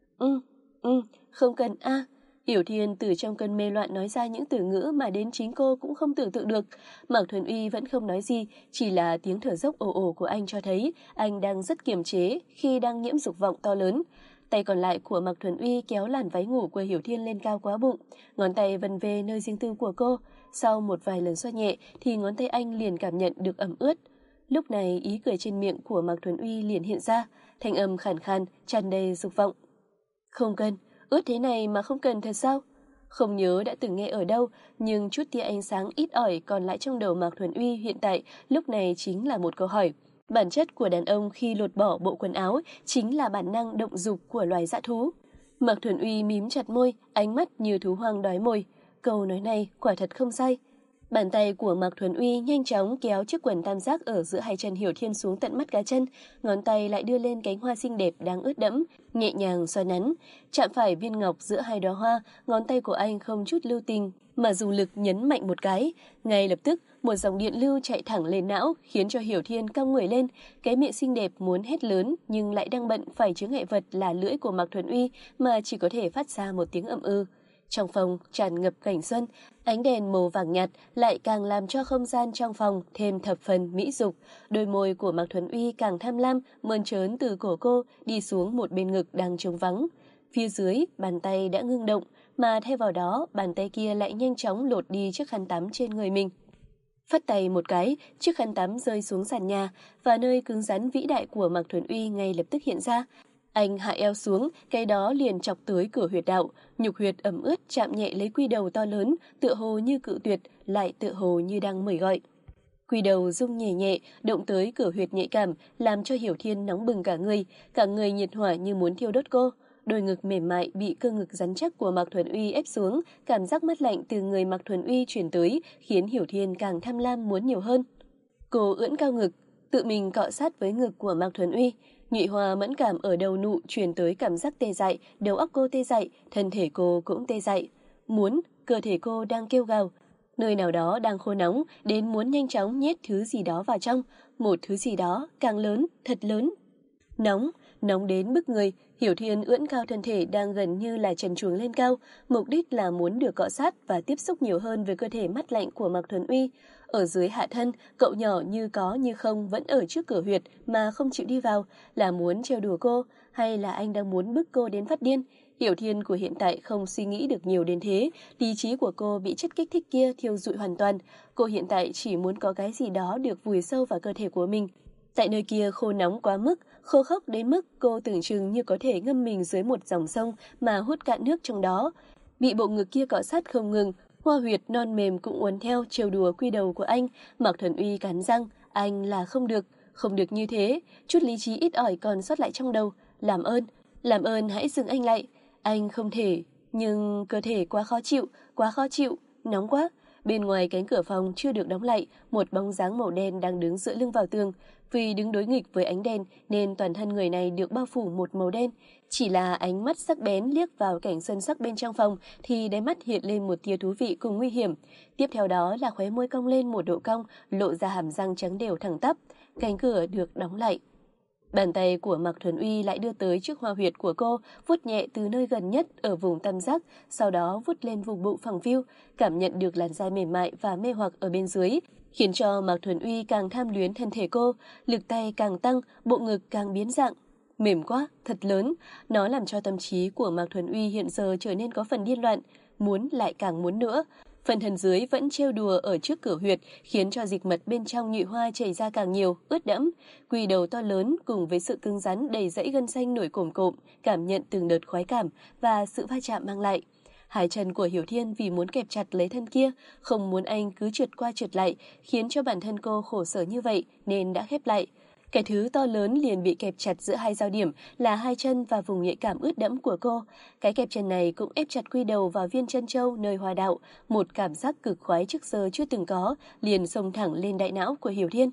Không cần a. Hiểu Thiên từ trong cơn mê loạn nói ra những từ ngữ mà đến chính cô cũng không tưởng tượng được. Mạc Thuần Uy vẫn không nói gì, chỉ là tiếng thở dốc ồ ồ của anh cho thấy anh đang rất kiềm chế khi đang nhiễm dục vọng to lớn. Tay còn lại của Mạc Thuần Uy kéo làn váy ngủ của Hiểu Thiên lên cao quá bụng, ngón tay vần về nơi riêng tư của cô. Sau một vài lần xoa nhẹ thì ngón tay anh liền cảm nhận được ẩm ướt. Lúc này ý cười trên miệng của Mạc Thuần Uy liền hiện ra, thanh âm khàn khàn, tràn đầy dục vọng. Không cần. Ướt thế này mà không cần thật sao? Không nhớ đã từng nghe ở đâu, nhưng chút tia ánh sáng ít ỏi còn lại trong đầu Mạc Thuần Uy hiện tại lúc này chính là một câu hỏi. Bản chất của đàn ông khi lột bỏ bộ quần áo chính là bản năng động dục của loài dã thú. Mạc Thuần Uy mím chặt môi, ánh mắt như thú hoang đói mồi. Câu nói này quả thật không sai. Bàn tay của Mạc Thuần Uy nhanh chóng kéo chiếc quần tam giác ở giữa hai chân Hiểu Thiên xuống tận mắt cá chân, ngón tay lại đưa lên cánh hoa xinh đẹp đang ướt đẫm, nhẹ nhàng xoa nắn. Chạm phải viên ngọc giữa hai đóa hoa, ngón tay của anh không chút lưu tình mà dùng lực nhấn mạnh một cái. Ngay lập tức, một dòng điện lưu chạy thẳng lên não, khiến cho Hiểu Thiên cong người lên. Cái miệng xinh đẹp muốn hét lớn nhưng lại đang bận phải chướng ngại vật là lưỡi của Mạc Thuần Uy mà chỉ có thể phát ra một tiếng ầm ư. Trong phòng tràn ngập cảnh xuân, ánh đèn màu vàng nhạt lại càng làm cho không gian trong phòng thêm thập phần mỹ dục. Đôi môi của Mạc Thuần Uy càng tham lam, mơn trớn từ cổ cô đi xuống một bên ngực đang trống vắng. Phía dưới, bàn tay đã ngưng động, mà thay vào đó, bàn tay kia lại nhanh chóng lột đi chiếc khăn tắm trên người mình. Phất tay một cái, chiếc khăn tắm rơi xuống sàn nhà và nơi cứng rắn vĩ đại của Mạc Thuần Uy ngay lập tức hiện ra. Anh hạ eo xuống, cái đó liền chọc tới cửa huyệt đạo, nhục huyệt ẩm ướt chạm nhẹ lấy quy đầu to lớn, tựa hồ như cự tuyệt, lại tựa hồ như đang mời gọi. Quy đầu rung nhẹ nhẹ, động tới cửa huyệt nhạy cảm, làm cho Hiểu Thiên nóng bừng cả người nhiệt hỏa như muốn thiêu đốt cô. Đôi ngực mềm mại bị cơ ngực rắn chắc của Mạc Thuần Uy ép xuống, cảm giác mát lạnh từ người Mạc Thuần Uy truyền tới, khiến Hiểu Thiên càng tham lam muốn nhiều hơn. Cô ưỡn cao ngực, tự mình cọ sát với ngực của Mạc Thuần Uy. Nhụy hoa mẫn cảm ở đầu nụ truyền tới cảm giác tê dại, đầu óc cô tê dại, thân thể cô cũng tê dại. Cơ thể cô đang kêu gào. Nơi nào đó đang khô nóng, đến muốn nhanh chóng nhét thứ gì đó vào trong, một thứ gì đó càng lớn, thật lớn. nóng đến bức người. Hiểu Thiên ưỡn cao thân thể đang gần như là trần truồng lên cao, mục đích là muốn được cọ sát và tiếp xúc nhiều hơn với cơ thể mát lạnh của Mạc Thuần Uy. Ở dưới hạ thân, cậu nhỏ như có như không vẫn ở trước cửa huyệt mà không chịu đi vào, là muốn trêu đùa cô, hay là anh đang muốn bức cô đến phát điên? Hiểu Thiên của hiện tại không suy nghĩ được nhiều đến thế, lý trí của cô bị chất kích thích kia thiêu rụi hoàn toàn. Cô hiện tại chỉ muốn có cái gì đó được vùi sâu vào cơ thể của mình. Tại nơi kia khô nóng quá mức, khô khốc đến mức cô tưởng chừng như có thể ngâm mình dưới một dòng sông mà hút cạn nước trong đó. Bị bộ ngực kia cọ sát không ngừng, hoa huyệt non mềm cũng uốn theo trêu đùa quy đầu của anh. Mạc Thuần Uy cắn răng, anh là không được như thế, chút lý trí ít ỏi còn sót lại trong đầu. Làm ơn hãy dừng anh lại. Anh không thể, nhưng cơ thể quá khó chịu, nóng quá. Bên ngoài cánh cửa phòng chưa được đóng lại, một bóng dáng màu đen đang đứng dựa lưng vào tường. Vì đứng đối nghịch với ánh đèn nên toàn thân người này được bao phủ một màu đen. Chỉ là ánh mắt sắc bén liếc vào cảnh xuân sắc bên trong phòng thì đáy mắt hiện lên một tia thú vị cùng nguy hiểm. Tiếp theo đó là khóe môi cong lên một độ cong, lộ ra hàm răng trắng đều thẳng tắp. Cánh cửa được đóng lại. Bàn tay của Mạc Thuần Uy lại đưa tới trước hoa huyệt của cô, vuốt nhẹ từ nơi gần nhất ở vùng tam giác, sau đó vuốt lên vùng bụng phẳng phiu, cảm nhận được làn da mềm mại và mê hoặc ở bên dưới, khiến cho Mạc Thuần Uy càng tham luyến thân thể cô, lực tay càng tăng, bộ ngực càng biến dạng. Mềm quá, thật lớn, nó làm cho tâm trí của Mạc Thuần Uy hiện giờ trở nên có phần điên loạn, muốn lại càng muốn nữa. Phần thân dưới vẫn trêu đùa ở trước cửa huyệt, khiến cho dịch mật bên trong nhụy hoa chảy ra càng nhiều, ướt đẫm. Quỳ đầu to lớn cùng với sự cứng rắn đầy dãy gân xanh nổi cồm cộm, cảm nhận từng đợt khoái cảm và sự va chạm mang lại. Hai chân của Hiểu Thiên vì muốn kẹp chặt lấy thân kia, không muốn anh cứ trượt qua trượt lại, khiến cho bản thân cô khổ sở như vậy nên đã khép lại. Cái thứ to lớn liền bị kẹp chặt giữa hai giao điểm là hai chân và vùng nhạy cảm ướt đẫm của cô. Cái kẹp chân này cũng ép chặt quy đầu vào viên chân châu nơi hoa đạo, một cảm giác cực khoái trước giờ chưa từng có, liền xông thẳng lên đại não của Hiểu Thiên.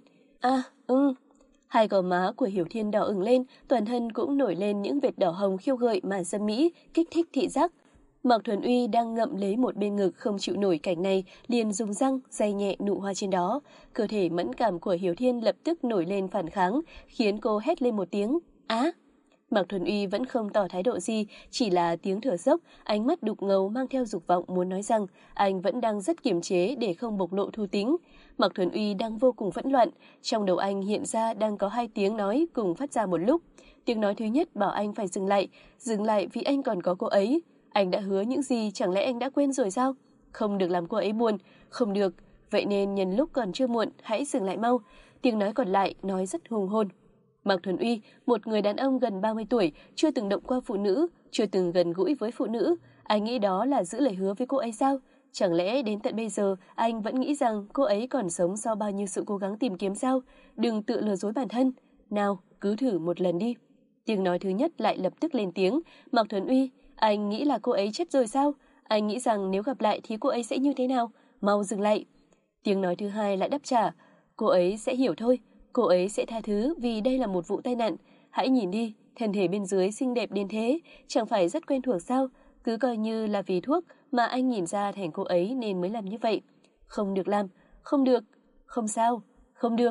Hai gò má của Hiểu Thiên đỏ ửng lên, toàn thân cũng nổi lên những vệt đỏ hồng khiêu gợi mà dâm mỹ, kích thích thị giác. Mạc Thuần Uy đang ngậm lấy một bên ngực không chịu nổi cảnh này, liền dùng răng day nhẹ nụ hoa trên đó. Cơ thể mẫn cảm của Hiểu Thiên lập tức nổi lên phản kháng, khiến cô hét lên một tiếng á. Mạc Thuần Uy vẫn không tỏ thái độ gì, chỉ là tiếng thở dốc, ánh mắt đục ngầu mang theo dục vọng muốn nói rằng anh vẫn đang rất kiềm chế để không bộc lộ thú tính. Mạc Thuần Uy đang vô cùng hỗn loạn, trong đầu anh hiện ra đang có hai tiếng nói cùng phát ra một lúc. Tiếng nói thứ nhất bảo anh phải dừng lại vì anh còn có cô ấy. Anh đã hứa những gì, chẳng lẽ anh đã quên rồi sao? Không được làm cô ấy buồn, không được. Vậy nên nhân lúc còn chưa muộn, hãy dừng lại mau. Tiếng nói còn lại nói rất hùng hồn. Mạc Thuần Uy, một người đàn ông gần 30 tuổi, chưa từng động qua phụ nữ, chưa từng gần gũi với phụ nữ. Anh nghĩ đó là giữ lời hứa với cô ấy sao? Chẳng lẽ đến tận bây giờ anh vẫn nghĩ rằng cô ấy còn sống sau bao nhiêu sự cố gắng tìm kiếm sao? Đừng tự lừa dối bản thân. Nào, cứ thử một lần đi. Tiếng nói thứ nhất lại lập tức lên tiếng. Mạc Thuần Uy, anh nghĩ là cô ấy chết rồi sao? Anh nghĩ rằng nếu gặp lại thì cô ấy sẽ như thế nào? Mau dừng lại. Tiếng nói thứ hai lại đáp trả. Cô ấy sẽ hiểu thôi. Cô ấy sẽ tha thứ vì đây là một vụ tai nạn. Hãy nhìn đi, thân thể bên dưới xinh đẹp đến thế, chẳng phải rất quen thuộc sao? Cứ coi như là vì thuốc mà anh nhìn ra thành cô ấy nên mới làm như vậy. Không được làm, không được, không sao, không được,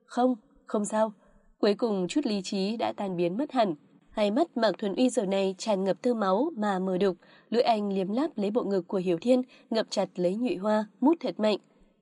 không sao. Cuối cùng chút lý trí đã tan biến mất hẳn. Hai mắt Mạc Thuần Uy giờ này tràn ngập tơ máu mà mờ đục, lưỡi anh liếm láp lấy bộ ngực của Hiểu Thiên, ngập chặt lấy nhụy hoa, mút thật mạnh.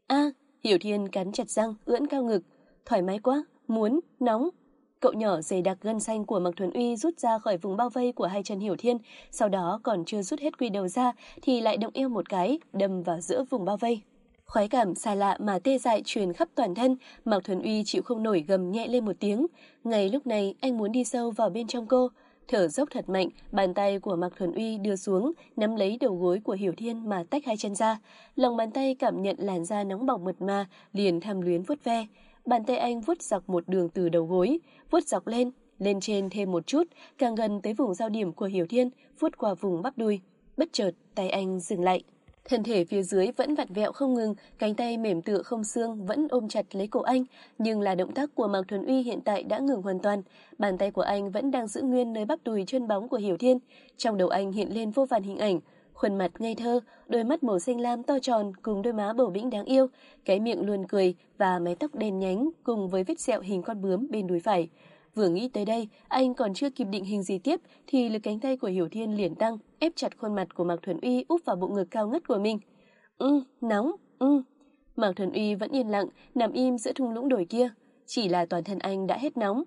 Hiểu Thiên cắn chặt răng, ưỡn cao ngực. Thoải mái quá, muốn, nóng. Cậu nhỏ dày đặc gân xanh của Mạc Thuần Uy rút ra khỏi vùng bao vây của hai chân Hiểu Thiên, sau đó còn chưa rút hết quy đầu ra thì lại động eo một cái, đâm vào giữa vùng bao vây. Khoái cảm xa lạ mà tê dại truyền khắp toàn thân, Mạc Thuần Uy chịu không nổi gầm nhẹ lên một tiếng. Ngay lúc này anh muốn đi sâu vào bên trong cô. Thở dốc thật mạnh, bàn tay của Mạc Thuần Uy đưa xuống, nắm lấy đầu gối của Hiểu Thiên mà tách hai chân ra. Lòng bàn tay cảm nhận làn da nóng bỏng mượt mà, liền tham luyến vuốt ve. Bàn tay anh vuốt dọc một đường từ đầu gối, vuốt dọc lên trên thêm một chút, càng gần tới vùng giao điểm của Hiểu Thiên, vuốt qua vùng bắp đùi. Bất chợt, tay anh dừng lại. Thân thể phía dưới vẫn vặn vẹo không ngừng, cánh tay mềm tựa không xương vẫn ôm chặt lấy cổ anh, nhưng là động tác của Mạc Thuần Uy hiện tại đã ngừng hoàn toàn. Bàn tay của anh vẫn đang giữ nguyên nơi bắp đùi chân bóng của Hiểu Thiên. Trong đầu anh hiện lên vô vàn hình ảnh, khuôn mặt ngây thơ, đôi mắt màu xanh lam to tròn cùng đôi má bầu bĩnh đáng yêu, cái miệng luôn cười và mái tóc đen nhánh cùng với vết sẹo hình con bướm bên đùi phải. Vừa nghĩ tới đây, anh còn chưa kịp định hình gì tiếp thì lực cánh tay của Hiểu Thiên liền tăng, ép chặt khuôn mặt của Mạc Thuần Uy úp vào bộ ngực cao ngất của mình. Nóng, Mạc Thuần Uy vẫn yên lặng, nằm im giữa thung lũng đồi kia. Chỉ là toàn thân anh đã hết nóng.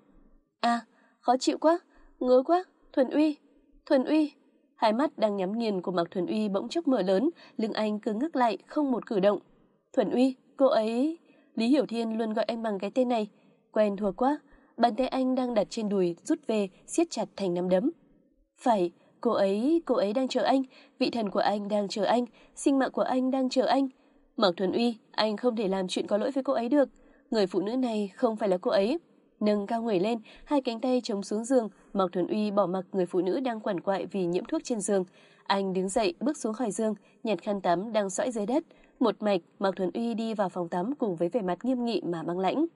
Khó chịu quá, ngứa quá, Thuần Uy. Hai mắt đang nhắm nghiền của Mạc Thuần Uy bỗng chốc mở lớn, lưng anh cứ ngước lại không một cử động. Thuần Uy, cô ấy... Lý Hiểu Thiên luôn gọi anh bằng cái tên này. Quen thuộc quá, bàn tay anh đang đặt trên đùi rút về, siết chặt thành nắm đấm. Phải, cô ấy đang chờ anh, vị thần của anh đang chờ anh, sinh mạng của anh đang chờ anh. Mạc Thuần Uy, anh không thể làm chuyện có lỗi với cô ấy được. Người phụ nữ này không phải là cô ấy. Nâng cao người lên, hai cánh tay chống xuống giường, Mạc Thuần Uy bỏ mặc người phụ nữ đang quằn quại vì nhiễm thuốc trên giường. Anh đứng dậy, bước xuống khỏi giường, nhặt khăn tắm đang sõi dưới đất. Một mạch, Mạc Thuần Uy đi vào phòng tắm cùng với vẻ mặt nghiêm nghị mà băng lãnh.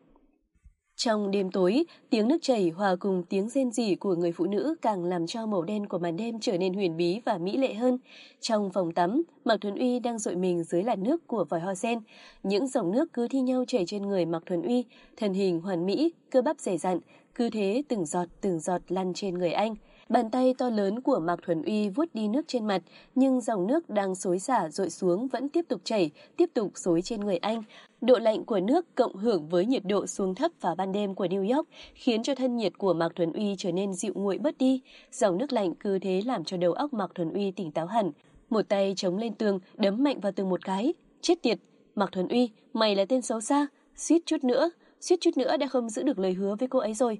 Trong đêm tối, tiếng nước chảy hòa cùng tiếng rên rỉ của người phụ nữ càng làm cho màu đen của màn đêm trở nên huyền bí và mỹ lệ hơn. Trong phòng tắm, Mạc Thuần Uy đang dội mình dưới làn nước của vòi hoa sen. Những dòng nước cứ thi nhau chảy trên người Mạc Thuần Uy, thân hình hoàn mỹ, cơ bắp dày dặn, cứ thế từng giọt lăn trên người anh. Bàn tay to lớn của Mạc Thuần Uy vuốt đi nước trên mặt, nhưng dòng nước đang xối xả dội xuống vẫn tiếp tục chảy, tiếp tục xối trên người anh. Độ lạnh của nước cộng hưởng với nhiệt độ xuống thấp vào ban đêm của New York khiến cho thân nhiệt của Mạc Thuần Uy trở nên dịu nguội bớt đi. Dòng nước lạnh cứ thế làm cho đầu óc Mạc Thuần Uy tỉnh táo hẳn. Một tay chống lên tường, đấm mạnh vào tường một cái. Chết tiệt, Mạc Thuần Uy, mày là tên xấu xa, suýt chút nữa đã không giữ được lời hứa với cô ấy rồi.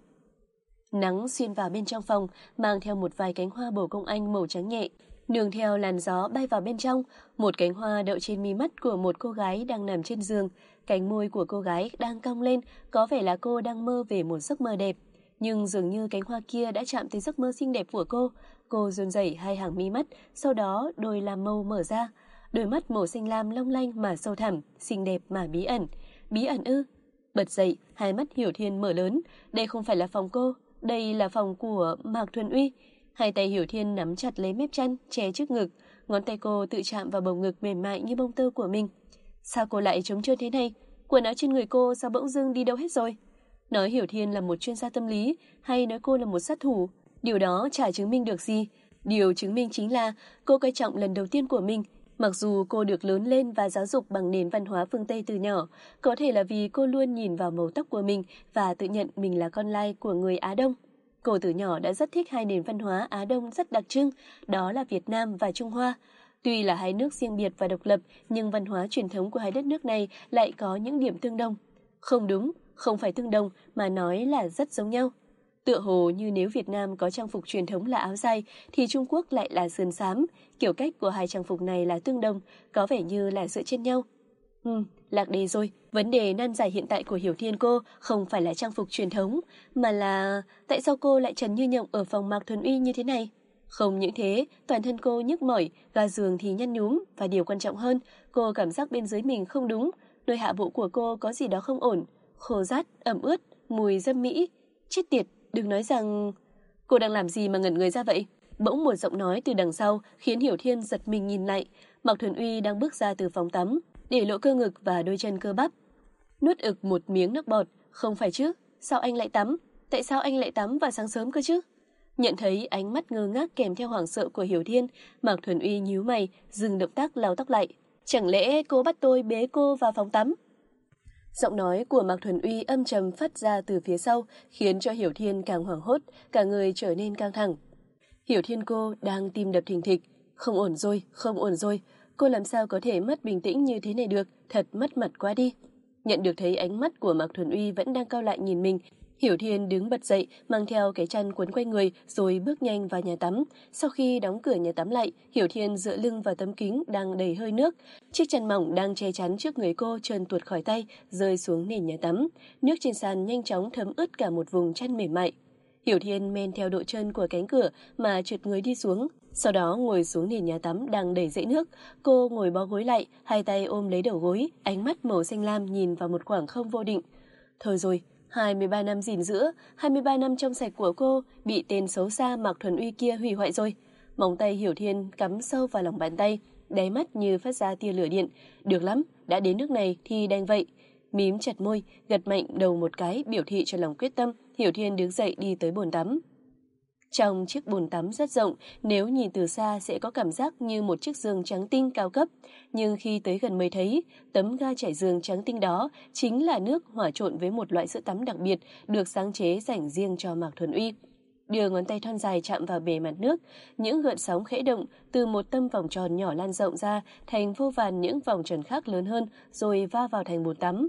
Nắng xuyên vào bên trong phòng, mang theo một vài cánh hoa bồ công anh màu trắng nhẹ, nương theo làn gió bay vào bên trong. Một cánh hoa đậu trên mí mắt của một cô gái đang nằm trên giường. Cánh môi của cô gái đang cong lên, có vẻ là cô đang mơ về một giấc mơ đẹp. Nhưng dường như cánh hoa kia đã chạm tới giấc mơ xinh đẹp của cô. Cô run rẩy hai hàng mí mắt, sau đó đôi lam mâu mở ra. Đôi mắt màu xanh lam long lanh mà sâu thẳm, xinh đẹp mà bí ẩn. Bí ẩn ư? Bật dậy, hai mắt Hiểu Thiên mở lớn. Đây không phải là phòng cô, đây là phòng của Mạc Thuần Uy. Hai tay Hiểu Thiên nắm chặt lấy mép chăn, che trước ngực. Ngón tay cô tự chạm vào bầu ngực mềm mại như bông tơ của mình. Sao cô lại trống trơn thế này? Quần áo trên người cô sao bỗng dưng đi đâu hết rồi? Nói Hiểu Thiên là một chuyên gia tâm lý, hay nói cô là một sát thủ? Điều đó chả chứng minh được gì. Điều chứng minh chính là cô coi trọng lần đầu tiên của mình. Mặc dù cô được lớn lên và giáo dục bằng nền văn hóa phương Tây từ nhỏ, có thể là vì cô luôn nhìn vào màu tóc của mình và tự nhận mình là con lai của người Á Đông. Cô từ nhỏ đã rất thích hai nền văn hóa Á Đông rất đặc trưng, đó là Việt Nam và Trung Hoa. Tuy là hai nước riêng biệt và độc lập, nhưng văn hóa truyền thống của hai đất nước này lại có những điểm tương đồng. Không đúng, không phải tương đồng, mà nói là rất giống nhau. Tựa hồ như nếu Việt Nam có trang phục truyền thống là áo dài, thì Trung Quốc lại là sườn xám. Kiểu cách của hai trang phục này là tương đồng, có vẻ như là dựa trên nhau. Lạc đề rồi. Vấn đề nan giải hiện tại của Hiểu Thiên cô không phải là trang phục truyền thống, mà là tại sao cô lại trần như nhộng ở phòng Mạc Thuần Uy như thế này? Không những thế, toàn thân cô nhức mỏi, ga giường thì nhăn nhúm, và điều quan trọng hơn, cô cảm giác bên dưới mình không đúng. Nơi hạ bộ của cô có gì đó không ổn, khô rát, ẩm ướt, mùi dâm mỹ. Chết tiệt, đừng nói rằng... Cô đang làm gì mà ngẩn người ra vậy? Bỗng một giọng nói từ đằng sau khiến Hiểu Thiên giật mình nhìn lại. Mạc Thuần Uy đang bước ra từ phòng tắm, để lộ cơ ngực và đôi chân cơ bắp. Nuốt ực một miếng nước bọt. Không phải chứ, sao anh lại tắm? Tại sao anh lại tắm vào sáng sớm cơ chứ? Nhận thấy ánh mắt ngơ ngác kèm theo hoảng sợ của Hiểu Thiên, Mạc Thuần Uy nhíu mày, dừng động tác lau tóc lại. Chẳng lẽ cô bắt tôi bế cô vào phòng tắm? Giọng nói của Mạc Thuần Uy âm trầm phát ra từ phía sau, khiến cho Hiểu Thiên càng hoảng hốt, cả người trở nên căng thẳng. Hiểu Thiên cô đang tim đập thình thịch. Không ổn rồi. Cô làm sao có thể mất bình tĩnh như thế này được, thật mất mặt quá đi. Nhận được thấy ánh mắt của Mạc Thuần Uy vẫn đang cau lại nhìn mình, Hiểu Thiên đứng bật dậy, mang theo cái chăn quấn quanh người rồi bước nhanh vào nhà tắm. Sau khi đóng cửa nhà tắm lại, Hiểu Thiên dựa lưng vào tấm kính đang đầy hơi nước. Chiếc chăn mỏng đang che chắn trước người cô trơn tuột khỏi tay, rơi xuống nền nhà tắm. Nước trên sàn nhanh chóng thấm ướt cả một vùng chăn mềm mại. Hiểu Thiên men theo độ trơn của cánh cửa mà trượt người đi xuống. Sau đó ngồi xuống nền nhà tắm đang đầy dãy nước. Cô ngồi bó gối lại, hai tay ôm lấy đầu gối, ánh mắt màu xanh lam nhìn vào một khoảng không vô định. Thôi rồi, 23 năm gìn giữ, 23 năm trong sạch của cô bị tên xấu xa Mạc Thuần Uy kia hủy hoại rồi. Móng tay Hiểu Thiên cắm sâu vào lòng bàn tay, đáy mắt như phát ra tia lửa điện. Được lắm, đã đến nước này thì đành vậy. Mím chặt môi, gật mạnh đầu một cái biểu thị cho lòng quyết tâm. Hiểu Thiên đứng dậy đi tới bồn tắm. Trong chiếc bồn tắm rất rộng, nếu nhìn từ xa sẽ có cảm giác như một chiếc giường trắng tinh cao cấp, nhưng khi tới gần mới thấy, tấm ga trải giường trắng tinh đó chính là nước hòa trộn với một loại sữa tắm đặc biệt được sáng chế dành riêng cho Mạc Thuần Uy. Đưa ngón tay thon dài chạm vào bề mặt nước, những gợn sóng khẽ động từ một tâm vòng tròn nhỏ lan rộng ra thành vô vàn những vòng tròn khác lớn hơn rồi va vào thành bồn tắm.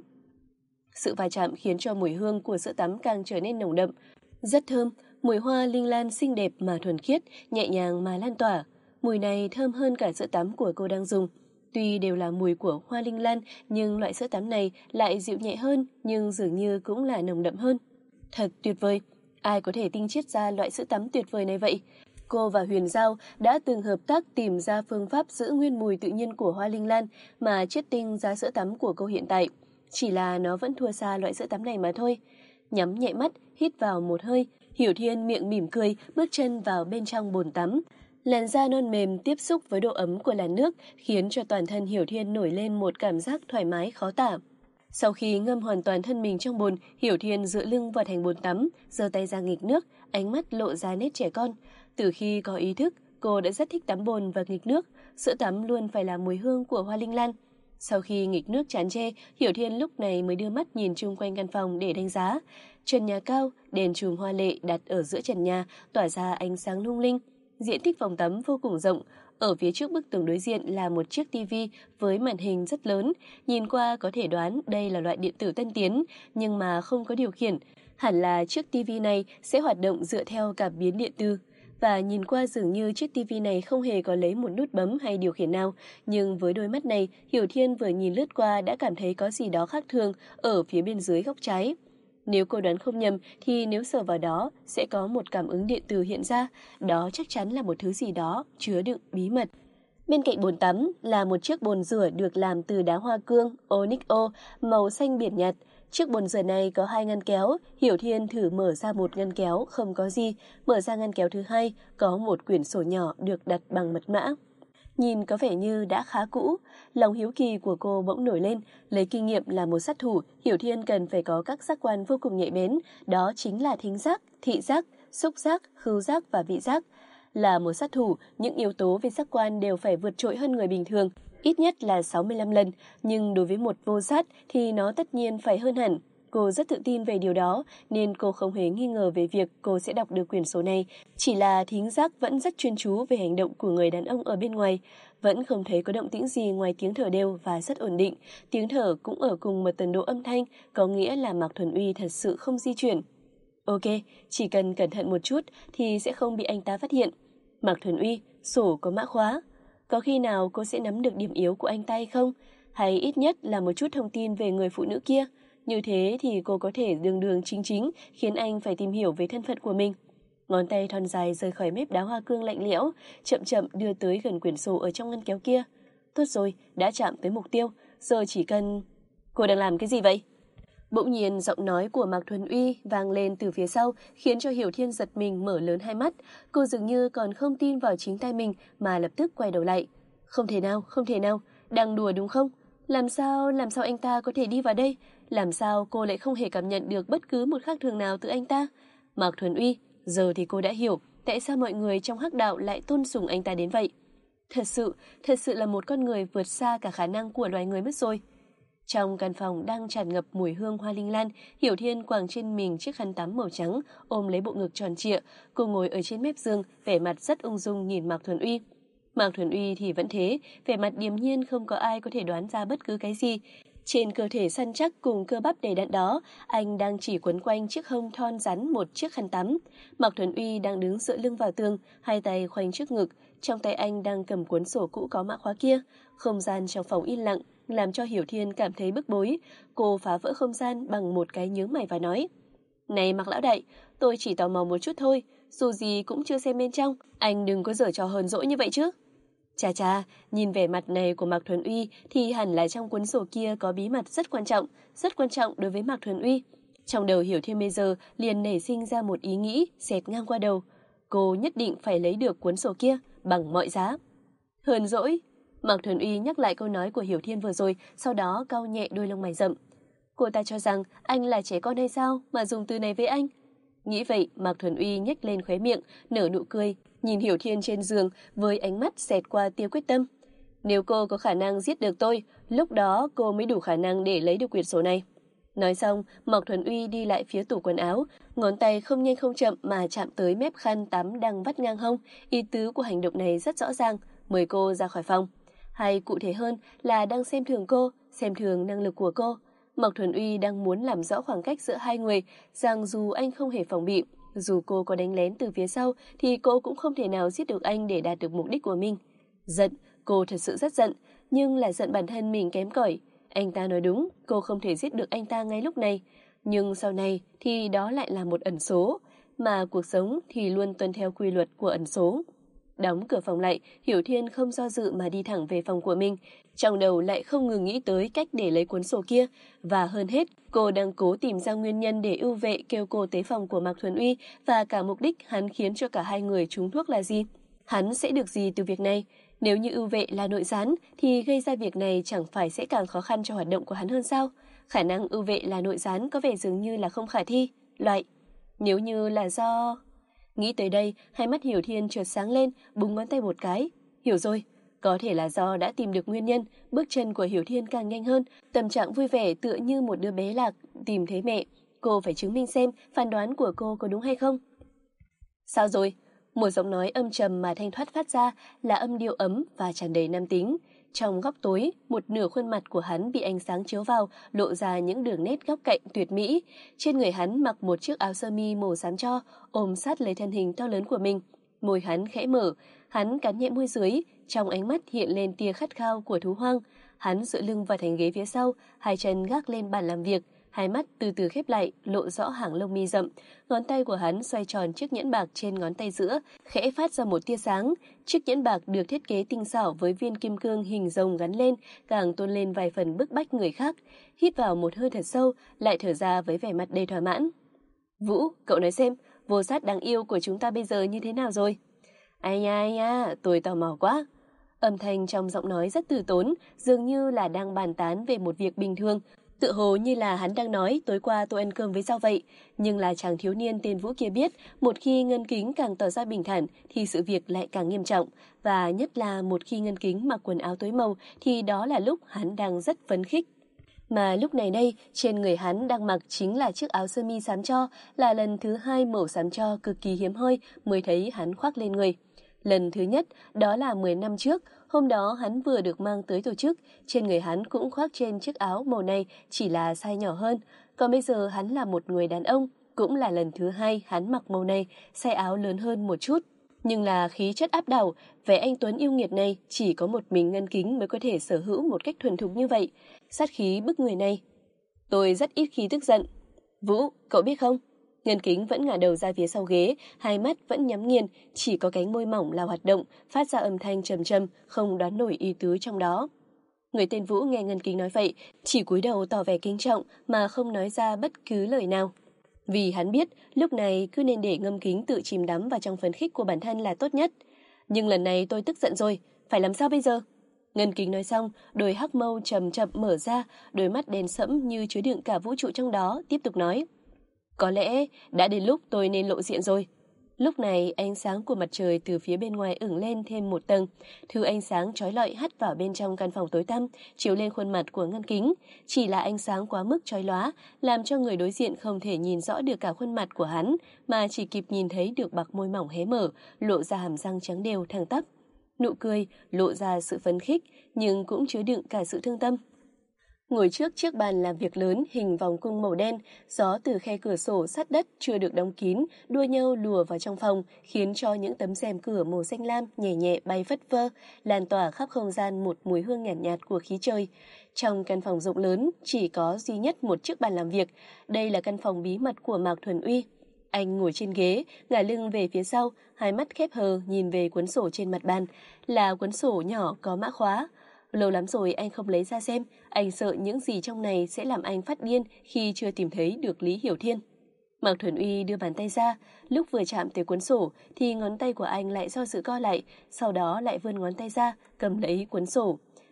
Sự va chạm khiến cho mùi hương của sữa tắm càng trở nên nồng đậm, rất thơm. Mùi hoa linh lan xinh đẹp mà thuần khiết, nhẹ nhàng mà lan tỏa. Mùi này thơm hơn cả sữa tắm của cô đang dùng. Tuy đều là mùi của hoa linh lan, nhưng loại sữa tắm này lại dịu nhẹ hơn, nhưng dường như cũng là nồng đậm hơn. Thật tuyệt vời! Ai có thể tinh chiết ra loại sữa tắm tuyệt vời này vậy? Cô và Huyền Giao đã từng hợp tác tìm ra phương pháp giữ nguyên mùi tự nhiên của hoa linh lan mà chiết tinh ra sữa tắm của cô hiện tại. Chỉ là nó vẫn thua xa loại sữa tắm này mà thôi. Nhắm nhẹ mắt, hít vào một hơi, Hiểu Thiên miệng mỉm cười, bước chân vào bên trong bồn tắm. Làn da non mềm tiếp xúc với độ ấm của làn nước khiến cho toàn thân Hiểu Thiên nổi lên một cảm giác thoải mái khó tả. Sau khi ngâm hoàn toàn thân mình trong bồn, Hiểu Thiên dựa lưng vào thành bồn tắm, giơ tay ra nghịch nước, ánh mắt lộ ra nét trẻ con. Từ khi có ý thức, cô đã rất thích tắm bồn và nghịch nước, sữa tắm luôn phải là mùi hương của hoa linh lan. Sau khi nghịch nước chán chê, Hiểu Thiên lúc này mới đưa mắt nhìn chung quanh căn phòng để đánh giá. Trần nhà cao, đèn chùm hoa lệ đặt ở giữa trần nhà, tỏa ra ánh sáng lung linh. Diện tích phòng tắm vô cùng rộng. Ở phía trước bức tường đối diện là một chiếc tivi với màn hình rất lớn. Nhìn qua có thể đoán đây là loại điện tử tân tiến, nhưng mà không có điều khiển. Hẳn là chiếc tivi này sẽ hoạt động dựa theo cảm biến điện tử. Và nhìn qua dường như chiếc tivi này không hề có lấy một nút bấm hay điều khiển nào, nhưng với đôi mắt này, Hiểu Thiên vừa nhìn lướt qua đã cảm thấy có gì đó khác thường ở phía bên dưới góc trái. Nếu cô đoán không nhầm thì nếu sờ vào đó sẽ có một cảm ứng điện tử hiện ra, đó chắc chắn là một thứ gì đó chứa đựng bí mật. Bên cạnh bồn tắm là một chiếc bồn rửa được làm từ đá hoa cương onyxo màu xanh biển nhạt. Chiếc bồn rửa này có 2 ngăn kéo, Hiểu Thiên thử mở ra một ngăn kéo không có gì, mở ra ngăn kéo thứ hai có một quyển sổ nhỏ được đặt bằng mật mã. Nhìn có vẻ như đã khá cũ, lòng hiếu kỳ của cô bỗng nổi lên, lấy kinh nghiệm là một sát thủ, Hiểu Thiên cần phải có các giác quan vô cùng nhạy bén, đó chính là thính giác, thị giác, xúc giác, khứu giác và vị giác. Là một sát thủ, những yếu tố về giác quan đều phải vượt trội hơn người bình thường, ít nhất là 65 lần, nhưng đối với một vô sát thì nó tất nhiên phải hơn hẳn. Cô rất tự tin về điều đó, nên cô không hề nghi ngờ về việc cô sẽ đọc được quyển sổ này. Chỉ là thính giác vẫn rất chuyên chú về hành động của người đàn ông ở bên ngoài. Vẫn không thấy có động tĩnh gì ngoài tiếng thở đều và rất ổn định. Tiếng thở cũng ở cùng một tần độ âm thanh, có nghĩa là Mạc Thuần Uy thật sự không di chuyển. Ok, chỉ cần cẩn thận một chút thì sẽ không bị anh ta phát hiện. Mạc Thuần Uy, sổ có mã khóa. Có khi nào cô sẽ nắm được điểm yếu của anh ta hay không? Hay ít nhất là một chút thông tin về người phụ nữ kia? Như thế thì cô có thể đường đường chính chính khiến anh phải tìm hiểu về thân phận của mình. Ngón tay thon dài rời khỏi mép đá hoa cương lạnh lẽo, chậm chậm đưa tới gần quyển sổ ở trong ngăn kéo kia. Tốt rồi, đã chạm tới mục tiêu, giờ chỉ cần... Cô đang làm cái gì vậy? Bỗng nhiên giọng nói của Mạc Thuần Uy vang lên từ phía sau khiến cho Hiểu Thiên giật mình mở lớn hai mắt. Cô dường như còn không tin vào chính tay mình mà lập tức quay đầu lại. Không thể nào, đang đùa đúng không? Làm sao anh ta có thể đi vào đây? Làm sao cô lại không hề cảm nhận được bất cứ một khác thường nào từ anh ta? Mạc Thuần Uy, giờ thì cô đã hiểu tại sao mọi người trong hắc đạo lại tôn sùng anh ta đến vậy. Thật sự là một con người vượt xa cả khả năng của loài người mất rồi. Trong căn phòng đang tràn ngập mùi hương hoa linh lan, Hiểu Thiên quàng trên mình chiếc khăn tắm màu trắng, ôm lấy bộ ngực tròn trịa, cô ngồi ở trên mép giường, vẻ mặt rất ung dung nhìn Mạc Thuần Uy. Mạc Thuần Uy thì vẫn thế, vẻ mặt điềm nhiên không có ai có thể đoán ra bất cứ cái gì. Trên cơ thể săn chắc cùng cơ bắp đầy đặn đó, anh đang chỉ quấn quanh chiếc hông thon rắn một chiếc khăn tắm. Mạc Thuần Uy đang đứng dựa lưng vào tường, hai tay khoanh trước ngực, trong tay anh đang cầm cuốn sổ cũ có mã khóa kia. Không gian trong phòng yên lặng, làm cho Hiểu Thiên cảm thấy bức bối. Cô phá vỡ không gian bằng một cái nhướng mày và nói: Này Mạc lão đại, tôi chỉ tò mò một chút thôi, dù gì cũng chưa xem bên trong, anh đừng có giở trò hờn dỗi như vậy chứ. Chà, nhìn vẻ mặt này của Mạc Thuần Uy thì hẳn là trong cuốn sổ kia có bí mật rất quan trọng đối với Mạc Thuần Uy. Trong đầu Hiểu Thiên bây giờ liền nảy sinh ra một ý nghĩ xẹt ngang qua đầu. Cô nhất định phải lấy được cuốn sổ kia bằng mọi giá. Hờn dỗi. Mạc Thuần Uy nhắc lại câu nói của Hiểu Thiên vừa rồi, sau đó cau nhẹ đôi lông mày rậm. Cô ta cho rằng anh là trẻ con hay sao mà dùng từ này với anh? Nghĩ vậy, Mạc Thuần Uy nhếch lên khóe miệng, nở nụ cười, nhìn Hiểu Thiên trên giường với ánh mắt xẹt qua tia quyết tâm. Nếu cô có khả năng giết được tôi, lúc đó cô mới đủ khả năng để lấy được quyển sổ này. Nói xong, Mạc Thuần Uy đi lại phía tủ quần áo, ngón tay không nhanh không chậm mà chạm tới mép khăn tắm đang vắt ngang hông. Ý tứ của hành động này rất rõ ràng, mời cô ra khỏi phòng. Hay cụ thể hơn là đang xem thường cô, xem thường năng lực của cô. Mạc Thuần Uy đang muốn làm rõ khoảng cách giữa hai người, rằng dù anh không hề phòng bị, dù cô có đánh lén từ phía sau thì cô cũng không thể nào giết được anh để đạt được mục đích của mình. Giận, cô thật sự rất giận, nhưng là giận bản thân mình kém cỏi. Anh ta nói đúng, cô không thể giết được anh ta ngay lúc này, nhưng sau này thì đó lại là một ẩn số, mà cuộc sống thì luôn tuân theo quy luật của ẩn số. Đóng cửa phòng lại, Hiểu Thiên không do dự mà đi thẳng về phòng của mình, trong đầu lại không ngừng nghĩ tới cách để lấy cuốn sổ kia, và hơn hết, cô đang cố tìm ra nguyên nhân để ưu vệ kêu cô tới phòng của Mạc Thuần Uy, và cả mục đích hắn khiến cho cả hai người trúng thuốc là gì. Hắn sẽ được gì từ việc này? Nếu như ưu vệ là nội gián thì gây ra việc này chẳng phải sẽ càng khó khăn cho hoạt động của hắn hơn sao? Khả năng ưu vệ là nội gián có vẻ dường như là không khả thi. Loại, nếu như là do... Nghĩ tới đây, hai mắt Hiểu Thiên chợt sáng lên, búng ngón tay một cái. Hiểu rồi, có thể là do đã tìm được nguyên nhân, bước chân của Hiểu Thiên càng nhanh hơn, tâm trạng vui vẻ tựa như một đứa bé lạc tìm thấy mẹ. Cô phải chứng minh xem phán đoán của cô có đúng hay không. Sao rồi? Một giọng nói âm trầm mà thanh thoát phát ra là âm điệu ấm và tràn đầy nam tính. Trong góc tối, một nửa khuôn mặt của hắn bị ánh sáng chiếu vào, lộ ra những đường nét góc cạnh tuyệt mỹ. Trên người hắn mặc một chiếc áo sơ mi màu xám tro, ôm sát lấy thân hình to lớn của mình. Môi hắn khẽ mở, hắn cắn nhẹ môi dưới, trong ánh mắt hiện lên tia khát khao của thú hoang. Hắn dựa lưng vào thành ghế phía sau, hai chân gác lên bàn làm việc, hai mắt từ từ khép lại, lộ rõ hàng lông mi rậm. Ngón tay của hắn xoay tròn chiếc nhẫn bạc trên ngón tay giữa, khẽ phát ra một tia sáng. Chiếc nhẫn bạc được thiết kế tinh xảo với viên kim cương hình rồng gắn lên, càng tôn lên vài phần bức bách người khác. Hít vào một hơi thật sâu, lại thở ra với vẻ mặt đầy thỏa mãn. Vũ, cậu nói xem, vô sát đáng yêu của chúng ta bây giờ như thế nào rồi? Ai nha, tôi tò mò quá. Âm thanh trong giọng nói rất từ tốn, dường như là đang bàn tán về một việc bình thường. Tựa hồ như là hắn đang nói tối qua tôi ăn cơm với sao vậy. Nhưng là chàng thiếu niên tên Vũ kia biết, một khi Ngân Kính càng tỏ ra bình thản thì sự việc lại càng nghiêm trọng. Và nhất là một khi Ngân Kính mặc quần áo tối màu thì đó là lúc hắn đang rất phấn khích. Mà lúc này đây, trên người hắn đang mặc chính là chiếc áo sơ mi xám tro, là lần thứ hai màu xám tro cực kỳ hiếm hoi mới thấy hắn khoác lên người. Lần thứ nhất, đó là 10 năm trước, hôm đó hắn vừa được mang tới tổ chức, trên người hắn cũng khoác trên chiếc áo màu này, chỉ là size nhỏ hơn. Còn bây giờ hắn là một người đàn ông, cũng là lần thứ hai hắn mặc màu này, size áo lớn hơn một chút. Nhưng là khí chất áp đảo, vẻ anh tuấn yêu nghiệt này chỉ có một mình Ngân Kính mới có thể sở hữu một cách thuần thục như vậy. Sát khí bức người này. Tôi rất ít khi tức giận. Vũ, cậu biết không? Ngân Kính vẫn ngả đầu ra phía sau ghế, hai mắt vẫn nhắm nghiền, chỉ có cánh môi mỏng là hoạt động, phát ra âm thanh trầm trầm, không đoán nổi ý tứ trong đó. Người tên Vũ nghe Ngân Kính nói vậy, chỉ cúi đầu tỏ vẻ kính trọng mà không nói ra bất cứ lời nào. Vì hắn biết, lúc này cứ nên để Ngân Kính tự chìm đắm vào trong phấn khích của bản thân là tốt nhất. Nhưng lần này tôi tức giận rồi, phải làm sao bây giờ? Ngân Kính nói xong, đôi hắc mâu chậm chậm mở ra, đôi mắt đen sẫm như chứa đựng cả vũ trụ trong đó, tiếp tục nói. Có lẽ đã đến lúc tôi nên lộ diện rồi. Lúc này ánh sáng của mặt trời từ phía bên ngoài ửng lên thêm một tầng, thứ ánh sáng chói lọi hắt vào bên trong căn phòng tối tăm, chiếu lên khuôn mặt của Ngân Kính. Chỉ là ánh sáng quá mức chói lóa, làm cho người đối diện không thể nhìn rõ được cả khuôn mặt của hắn, mà chỉ kịp nhìn thấy được bạc môi mỏng hé mở, lộ ra hàm răng trắng đều thẳng tắp. Nụ cười lộ ra sự phấn khích, nhưng cũng chứa đựng cả sự thương tâm. Ngồi trước chiếc bàn làm việc lớn hình vòng cung màu đen, gió từ khe cửa sổ sát đất chưa được đóng kín, đua nhau lùa vào trong phòng, khiến cho những tấm rèm cửa màu xanh lam nhẹ nhẹ bay phất phơ, lan tỏa khắp không gian một mùi hương nhàn nhạt của khí trời. Trong căn phòng rộng lớn, chỉ có duy nhất một chiếc bàn làm việc. Đây là căn phòng bí mật của Mạc Thuần Uy. Anh ngồi trên ghế, ngả lưng về phía sau, hai mắt khép hờ nhìn về cuốn sổ trên mặt bàn, là cuốn sổ nhỏ có mã khóa. Lâu lắm rồi anh không lấy ra xem, anh sợ những gì trong này sẽ làm anh phát điên khi chưa tìm thấy được Lý Hiểu Thiên. Mạc Thuần Uy đưa bàn tay ra, lúc vừa chạm tới cuốn sổ thì ngón tay của anh lại do dự co lại, sau đó lại vươn ngón tay ra, cầm lấy cuốn sổ.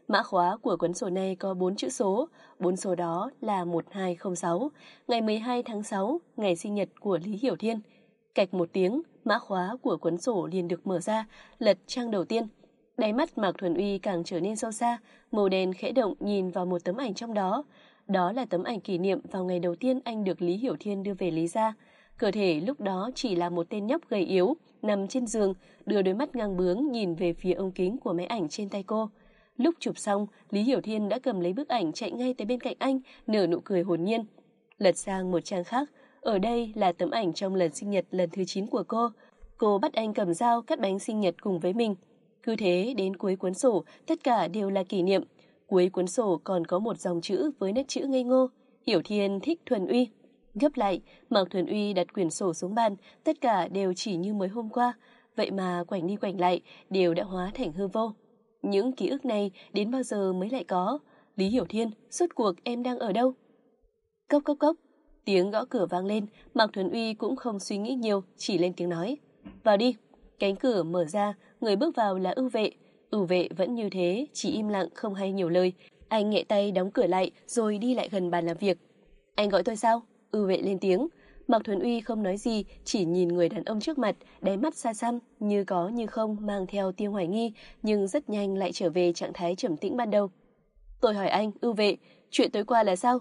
Mã khóa của cuốn sổ này có 4 chữ số, 4 số đó là 1206, ngày 12 tháng 6, ngày sinh nhật của Lý Hiểu Thiên. Cạch một tiếng, mã khóa của cuốn sổ liền được mở ra, lật trang đầu tiên. Đáy mắt Mạc Thuần Uy càng trở nên sâu xa, màu đen khẽ động nhìn vào một tấm ảnh trong đó. Đó là tấm ảnh kỷ niệm vào ngày đầu tiên anh được Lý Hiểu Thiên đưa về Lý gia. Cơ thể lúc đó chỉ là một tên nhóc gầy yếu, nằm trên giường, đưa đôi mắt ngang bướng nhìn về phía ống kính của máy ảnh trên tay cô. Lúc chụp xong, Lý Hiểu Thiên đã cầm lấy bức ảnh chạy ngay tới bên cạnh anh, nở nụ cười hồn nhiên. Lật sang một trang khác, ở đây là tấm ảnh trong lần sinh nhật lần thứ 9 của cô. Cô bắt anh cầm dao cắt bánh sinh nhật cùng với mình. Cứ thế đến cuối cuốn sổ, tất cả đều là kỷ niệm. Cuối cuốn sổ còn có một dòng chữ với nét chữ ngây ngô: Hiểu Thiên thích Thuần Uy. Gấp lại, Mạc Thuần Uy đặt quyển sổ xuống bàn, tất cả đều chỉ như mới hôm qua. Vậy mà quảnh đi quảnh lại, đều đã hóa thành hư vô. Những ký ức này đến bao giờ mới lại có? Lý Hiểu Thiên, rốt cuộc em đang ở đâu? Cốc cốc cốc. Tiếng gõ cửa vang lên, Mạc Thuần Uy cũng không suy nghĩ nhiều, chỉ lên tiếng nói: Vào đi. Cánh cửa mở ra, người bước vào là Ưu Vệ. Ưu Vệ vẫn như thế, chỉ im lặng không hay nhiều lời. Anh nhẹ tay đóng cửa lại rồi đi lại gần bàn làm việc. Anh gọi tôi sao? Ưu Vệ lên tiếng. Mạc Thuần Uy không nói gì, chỉ nhìn người đàn ông trước mặt, đáy mắt xa xăm, như có như không, mang theo tia hoài nghi, nhưng rất nhanh lại trở về trạng thái trầm tĩnh ban đầu. Tôi hỏi anh, Ưu Vệ, chuyện tối qua là sao?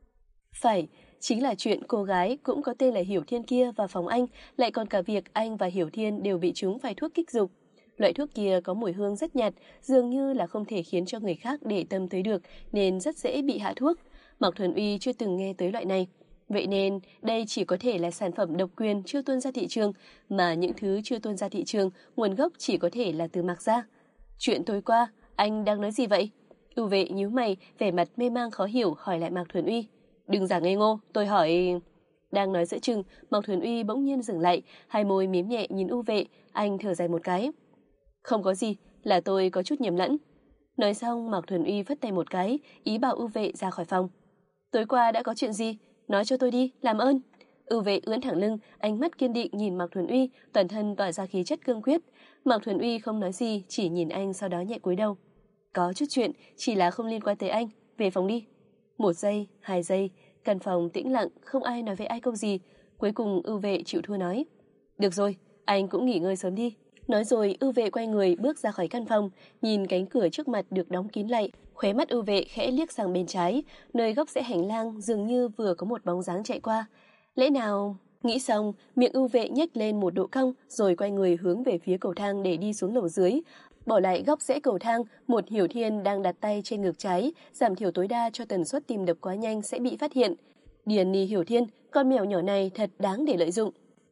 Phải, chính là chuyện cô gái cũng có tên là Hiểu Thiên kia vào phòng anh, lại còn cả việc anh và Hiểu Thiên đều bị trúng phải thuốc kích dục. Loại thuốc kia có mùi hương rất nhạt, dường như là không thể khiến cho người khác để tâm tới được, nên rất dễ bị hạ thuốc. Mạc Thuần Uy chưa từng nghe tới loại này. Vậy nên, đây chỉ có thể là sản phẩm độc quyền chưa tuôn ra thị trường, mà những thứ chưa tuôn ra thị trường, nguồn gốc chỉ có thể là từ Mạc gia. Chuyện tối qua, anh đang nói gì vậy? Ưu Vệ nhíu mày, vẻ mặt mê mang khó hiểu hỏi lại Mạc Thuần Uy. Đừng giả ngây ngô, tôi hỏi... Đang nói giữa chừng, Mạc Thuần Uy bỗng nhiên dừng lại, hai môi mím nhẹ nhìn Ưu Vệ, anh thở dài một cái. Không có gì, là tôi có chút nhầm lẫn. Nói xong, Mạc Thuần Uy phất tay một cái, ý bảo Ưu Vệ ra khỏi phòng. Tối qua đã có chuyện gì? Nói cho tôi đi, làm ơn. Ưu Vệ ưỡn thẳng lưng, ánh mắt kiên định nhìn Mạc Thuần Uy, toàn thân tỏa ra khí chất cương quyết. Mạc Thuần Uy không nói gì, chỉ nhìn anh sau đó nhẹ cúi đầu. Có chút chuyện, chỉ là không liên quan tới anh, về phòng đi. 1 giây, 2 giây, căn phòng tĩnh lặng, không ai nói với ai câu gì. Cuối cùng Ưu Vệ chịu thua nói. Được rồi, anh cũng nghỉ ngơi sớm đi. Nói rồi Ưu Vệ quay người bước ra khỏi căn phòng, nhìn cánh cửa trước mặt được đóng kín lại, khóe mắt Ưu Vệ khẽ liếc sang bên trái, nơi góc rẽ hành lang dường như vừa có một bóng dáng chạy qua. Lẽ nào... Nghĩ xong, miệng Ưu Vệ nhếch lên một độ cong, rồi quay người hướng về phía cầu thang để đi xuống lầu dưới. Bỏ lại góc rẽ cầu thang, một Hiểu Thiên đang đặt tay trên ngực trái, giảm thiểu tối đa cho tần suất tim đập quá nhanh sẽ bị phát hiện. Điền Ni Hiểu Thiên, con mèo nhỏ này thật đáng để lợi dụng.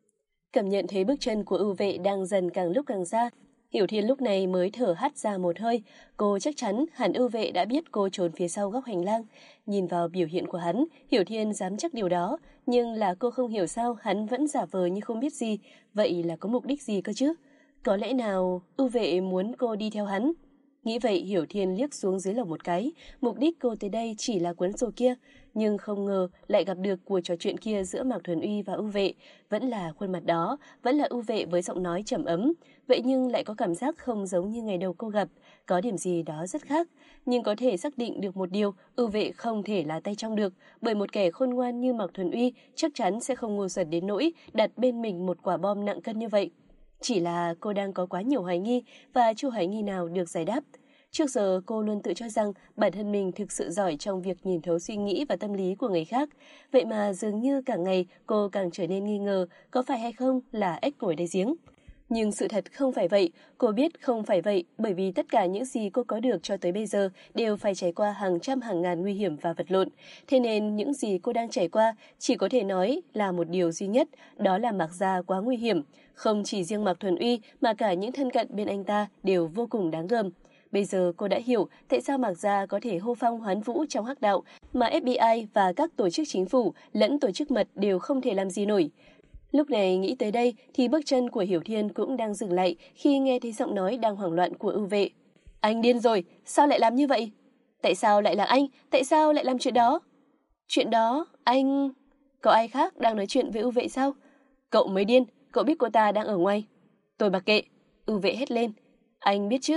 Cảm nhận thấy bước chân của Ưu Vệ đang dần càng lúc càng xa, Hiểu Thiên lúc này mới thở hắt ra một hơi. Cô chắc chắn hẳn Ưu Vệ đã biết cô trốn phía sau góc hành lang. Nhìn vào biểu hiện của hắn, Hiểu Thiên dám chắc điều đó, nhưng là cô không hiểu sao hắn vẫn giả vờ như không biết gì. Vậy là có mục đích gì cơ chứ? Có lẽ nào Ưu Vệ muốn cô đi theo hắn? Nghĩ vậy, Hiểu Thiên liếc xuống dưới lầu một cái, mục đích cô tới đây chỉ là cuốn sổ kia, nhưng không ngờ lại gặp được cuộc trò chuyện kia giữa Mạc Thuần Uy và Ưu Vệ, vẫn là khuôn mặt đó, vẫn là Ưu Vệ với giọng nói trầm ấm, vậy nhưng lại có cảm giác không giống như ngày đầu cô gặp, có điểm gì đó rất khác, nhưng có thể xác định được một điều, Ưu Vệ không thể là tay trong được, bởi một kẻ khôn ngoan như Mạc Thuần Uy chắc chắn sẽ không ngu xuẩn đến nỗi đặt bên mình một quả bom nặng cân như vậy. Chỉ là cô đang có quá nhiều hoài nghi và chưa hoài nghi nào được giải đáp. Trước giờ cô luôn tự cho rằng bản thân mình thực sự giỏi trong việc nhìn thấu suy nghĩ và tâm lý của người khác. Vậy mà dường như càng ngày cô càng trở nên nghi ngờ có phải hay không là ếch ngồi đáy giếng. Nhưng sự thật không phải vậy, cô biết không phải vậy bởi vì tất cả những gì cô có được cho tới bây giờ đều phải trải qua hàng trăm hàng ngàn nguy hiểm và vật lộn. Thế nên những gì cô đang trải qua chỉ có thể nói là một điều duy nhất, đó là Mạc gia quá nguy hiểm. Không chỉ riêng Mạc Thuần Uy mà cả những thân cận bên anh ta đều vô cùng đáng gờm. Bây giờ cô đã hiểu tại sao Mạc gia có thể hô phong hoán vũ trong hắc đạo mà FBI và các tổ chức chính phủ lẫn tổ chức mật đều không thể làm gì nổi. Lúc này nghĩ tới đây thì bước chân của Hiểu Thiên cũng đang dừng lại khi nghe thấy giọng nói đang hoảng loạn của Ưu Vệ. Anh điên rồi, sao lại làm như vậy? Tại sao lại là anh? Tại sao lại làm chuyện đó? Chuyện đó, anh... Có ai khác đang nói chuyện với Ưu Vệ sao? Cậu mới điên, cậu biết cô ta đang ở ngoài. Tôi mặc kệ, Ưu Vệ hét lên. Anh biết chứ?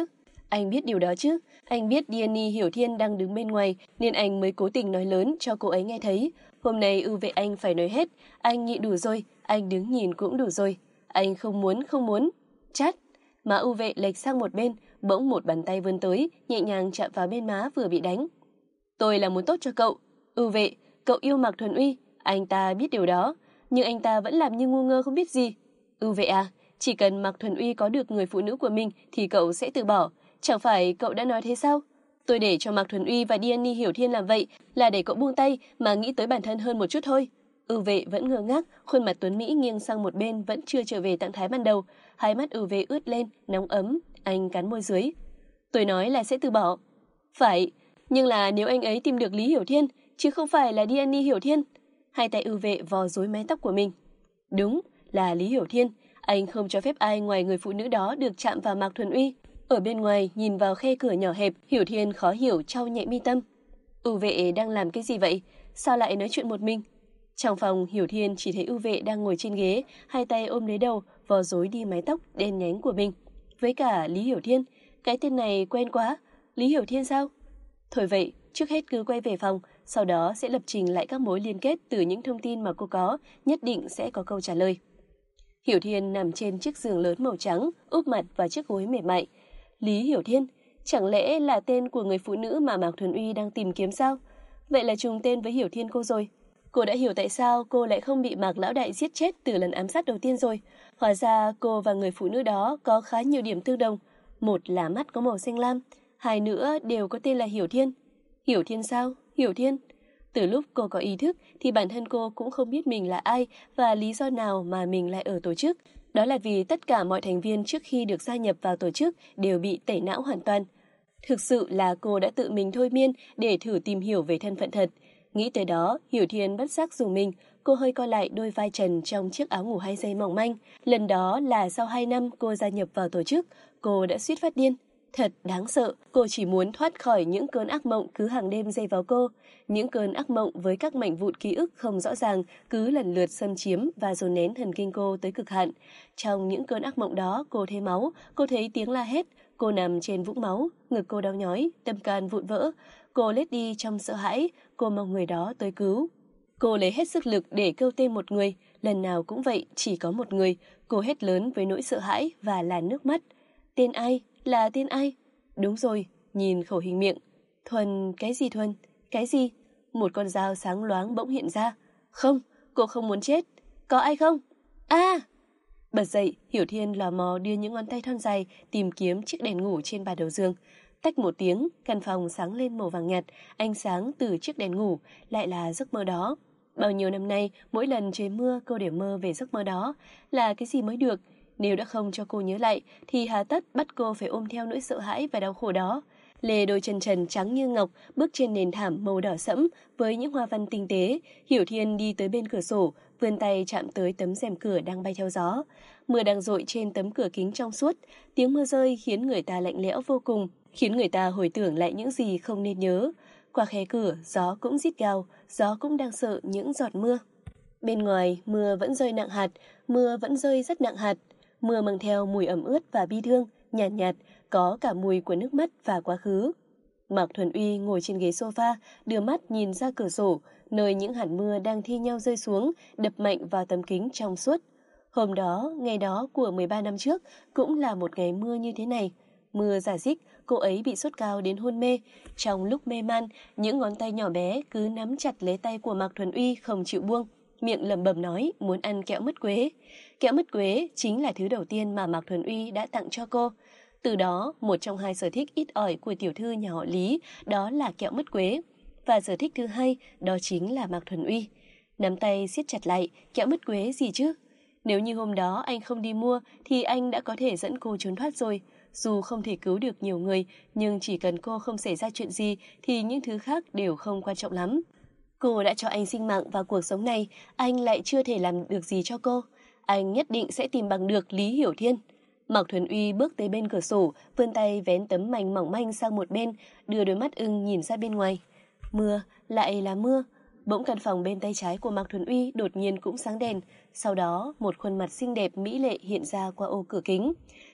Anh biết điều đó chứ. Anh biết Diany Hiểu Thiên đang đứng bên ngoài nên anh mới cố tình nói lớn cho cô ấy nghe thấy. Hôm nay ưu vệ anh phải nói hết. Anh nhịn đủ rồi, anh đứng nhìn cũng đủ rồi. Anh không muốn. Chát. Má ưu vệ lệch sang một bên, bỗng một bàn tay vươn tới, nhẹ nhàng chạm vào bên má vừa bị đánh. Tôi là muốn tốt cho cậu. Ưu vệ, cậu yêu Mạc Thuần Uy, anh ta biết điều đó, nhưng anh ta vẫn làm như ngu ngơ không biết gì. Ưu vệ à, chỉ cần Mạc Thuần Uy có được người phụ nữ của mình thì cậu sẽ từ bỏ. Chẳng phải cậu đã nói thế sao? Tôi để cho Mạc Thuần Uy và Diany Hiểu Thiên làm vậy là để cậu buông tay mà nghĩ tới bản thân hơn một chút thôi. Ưu vệ vẫn ngơ ngác, khuôn mặt tuấn Mỹ nghiêng sang một bên vẫn chưa trở về trạng thái ban đầu. Hai mắt ưu vệ ướt lên, nóng ấm, anh cắn môi dưới. Tôi nói là sẽ từ bỏ. Phải, nhưng là nếu anh ấy tìm được Lý Hiểu Thiên, chứ không phải là Diany Hiểu Thiên. Hai tay ưu vệ vò rối mái tóc của mình. Đúng, là Lý Hiểu Thiên. Anh không cho phép ai ngoài người phụ nữ đó được chạm vào Mạc Thuần Uy. Ở bên ngoài, nhìn vào khe cửa nhỏ hẹp, Hiểu Thiên khó hiểu chau nhẹ mi tâm. Ưu vệ đang làm cái gì vậy? Sao lại nói chuyện một mình? Trong phòng, Hiểu Thiên chỉ thấy ưu vệ đang ngồi trên ghế, hai tay ôm lấy đầu, vò rối đi mái tóc đen nhánh của mình. Với cả Lý Hiểu Thiên, cái tên này quen quá. Lý Hiểu Thiên sao? Thôi vậy, trước hết cứ quay về phòng, sau đó sẽ lập trình lại các mối liên kết từ những thông tin mà cô có, nhất định sẽ có câu trả lời. Hiểu Thiên nằm trên chiếc giường lớn màu trắng, úp mặt vào chiếc gối mềm mại. Lý Hiểu Thiên, chẳng lẽ là tên của người phụ nữ mà Mạc Thuần Uy đang tìm kiếm sao? Vậy là trùng tên với Hiểu Thiên cô rồi. Cô đã hiểu tại sao cô lại không bị Mạc Lão Đại giết chết từ lần ám sát đầu tiên rồi. Hóa ra cô và người phụ nữ đó có khá nhiều điểm tương đồng. Một là mắt có màu xanh lam, hai nữa đều có tên là Hiểu Thiên. Hiểu Thiên sao? Hiểu Thiên. Từ lúc cô có ý thức thì bản thân cô cũng không biết mình là ai và lý do nào mà mình lại ở tổ chức. Đó là vì tất cả mọi thành viên trước khi được gia nhập vào tổ chức đều bị tẩy não hoàn toàn. Thực sự là cô đã tự mình thôi miên để thử tìm hiểu về thân phận thật. Nghĩ tới đó, Hiểu Thiên bất giác dùng mình, cô hơi co lại đôi vai trần trong chiếc áo ngủ 2 giây mỏng manh. Lần đó là sau 2 năm cô gia nhập vào tổ chức, cô đã suýt phát điên. Thật đáng sợ, cô chỉ muốn thoát khỏi những cơn ác mộng cứ hàng đêm dây vào cô. Những cơn ác mộng với các mảnh vụn ký ức không rõ ràng cứ lần lượt xâm chiếm và dồn nén thần kinh cô tới cực hạn. Trong những cơn ác mộng đó, cô thấy máu, cô thấy tiếng la hét, cô nằm trên vũng máu, ngực cô đau nhói, tâm can vụn vỡ. Cô lết đi trong sợ hãi, cô mong người đó tới cứu. Cô lấy hết sức lực để kêu tên một người, lần nào cũng vậy, chỉ có một người. Cô hét lớn với nỗi sợ hãi và làn nước mắt. Tên ai? Là tên ai? Đúng rồi, nhìn khẩu hình miệng. Thuần, cái gì Thuần? Cái gì? Một con dao sáng loáng bỗng hiện ra. Không, cô không muốn chết. Có ai không? À! Bật dậy, Hiểu Thiên lò mò đưa những ngón tay thon dài tìm kiếm chiếc đèn ngủ trên bàn đầu giường. Tách một tiếng, căn phòng sáng lên màu vàng nhạt, ánh sáng từ chiếc đèn ngủ, lại là giấc mơ đó. Bao nhiêu năm nay, mỗi lần trời mưa cô đều mơ về giấc mơ đó. Là cái gì mới được? Nếu đã không cho cô nhớ lại, thì hà tất bắt cô phải ôm theo nỗi sợ hãi và đau khổ đó. Lê đôi chân trần trắng như ngọc, bước trên nền thảm màu đỏ sẫm với những hoa văn tinh tế. Hiểu Thiên đi tới bên cửa sổ, vươn tay chạm tới tấm rèm cửa đang bay theo gió. Mưa đang dội trên tấm cửa kính trong suốt, tiếng mưa rơi khiến người ta lạnh lẽo vô cùng, khiến người ta hồi tưởng lại những gì không nên nhớ. Qua khe cửa, gió cũng rít gào, gió cũng đang sợ những giọt mưa. Bên ngoài, mưa vẫn rơi nặng hạt, mưa vẫn rơi rất nặng hạt. Mưa mang theo mùi ẩm ướt và bi thương, nhàn nhạt, có cả mùi của nước mắt và quá khứ. Mạc Thuần Uy ngồi trên ghế sofa, đưa mắt nhìn ra cửa sổ, nơi những hạt mưa đang thi nhau rơi xuống, đập mạnh vào tấm kính trong suốt. Hôm đó, ngày đó của 13 năm trước, cũng là một ngày mưa như thế này. Mưa rả rích, cô ấy bị sốt cao đến hôn mê. Trong lúc mê man, những ngón tay nhỏ bé cứ nắm chặt lấy tay của Mạc Thuần Uy không chịu buông, miệng lẩm bẩm nói muốn ăn kẹo mứt quế. Kẹo mứt quế chính là thứ đầu tiên mà Mạc Thuần Uy đã tặng cho cô. Từ đó, một trong hai sở thích ít ỏi của tiểu thư nhà họ Lý đó là kẹo mứt quế. Và sở thích thứ hai đó chính là Mạc Thuần Uy. Nắm tay siết chặt lại, kẹo mứt quế gì chứ? Nếu như hôm đó anh không đi mua thì anh đã có thể dẫn cô trốn thoát rồi. Dù không thể cứu được nhiều người, nhưng chỉ cần cô không xảy ra chuyện gì thì những thứ khác đều không quan trọng lắm. Cô đã cho anh sinh mạng vào cuộc sống này, anh lại chưa thể làm được gì cho cô. Anh nhất định sẽ tìm bằng được Lý Hiểu Thiên. Mạc Thuần Uy bước tới bên cửa sổ, vươn tay vén tấm mành mỏng manh sang một bên, đưa đôi mắt ưng nhìn ra bên ngoài. Mưa, lại là mưa. Bỗng căn phòng bên tay trái của Mạc Thuần Uy đột nhiên cũng sáng đèn. Sau đó, một khuôn mặt xinh đẹp mỹ lệ hiện ra qua ô cửa kính.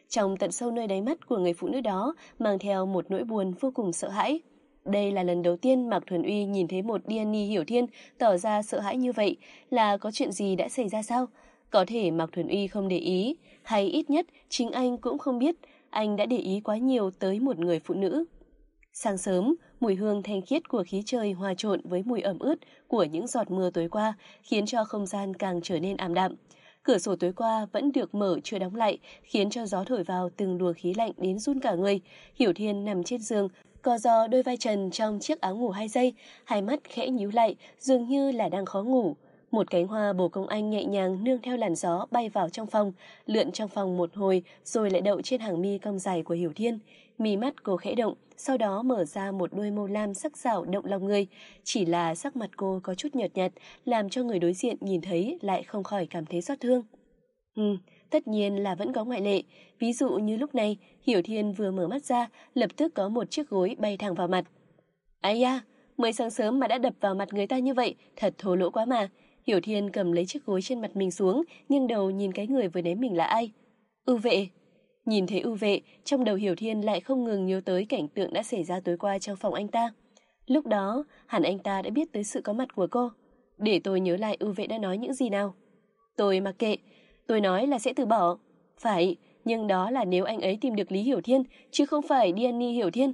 Trong tận sâu nơi đáy mắt của người phụ nữ đó mang theo một nỗi buồn vô cùng sợ hãi. Đây là lần đầu tiên Mạc Thuần Uy nhìn thấy một Diany Hiểu Thiên tỏ ra sợ hãi như vậy. Là có chuyện gì đã xảy ra sao? Có thể Mạc Thuần Uy không để ý, hay ít nhất chính anh cũng không biết anh đã để ý quá nhiều tới một người phụ nữ. Sáng sớm, mùi hương thanh khiết của khí trời hòa trộn với mùi ẩm ướt của những giọt mưa tối qua khiến cho không gian càng trở nên ảm đạm. Cửa sổ tối qua vẫn được mở chưa đóng lại, khiến cho gió thổi vào từng luồng khí lạnh đến run cả người. Hiểu Thiên nằm trên giường, co giò đôi vai trần trong chiếc áo ngủ 2 giây, hai mắt khẽ nhíu lại, dường như là đang khó ngủ. Một cánh hoa bồ công anh nhẹ nhàng nương theo làn gió bay vào trong phòng, lượn trong phòng một hồi rồi lại đậu trên hàng mi cong dài của Hiểu Thiên. Mí mắt cô khẽ động, sau đó mở ra một đôi môi lam sắc sảo động lòng người. Chỉ là sắc mặt cô có chút nhợt nhạt, làm cho người đối diện nhìn thấy lại không khỏi cảm thấy xót thương. Tất nhiên là vẫn có ngoại lệ. Ví dụ như lúc này, Hiểu Thiên vừa mở mắt ra, lập tức có một chiếc gối bay thẳng vào mặt. Ây da, mới sáng sớm mà đã đập vào mặt người ta như vậy, thật thô lỗ quá mà. Hiểu Thiên cầm lấy chiếc gối trên mặt mình xuống, nghiêng đầu nhìn cái người vừa ném mình là ai. Ưu Vệ. Nhìn thấy Ưu Vệ, trong đầu Hiểu Thiên lại không ngừng nhớ tới cảnh tượng đã xảy ra tối qua trong phòng anh ta. Lúc đó, hẳn anh ta đã biết tới sự có mặt của cô. Để tôi nhớ lại Ưu Vệ đã nói những gì nào. Tôi mặc kệ, tôi nói là sẽ từ bỏ. Phải, nhưng đó là nếu anh ấy tìm được Lý Hiểu Thiên, chứ không phải Diany Hiểu Thiên.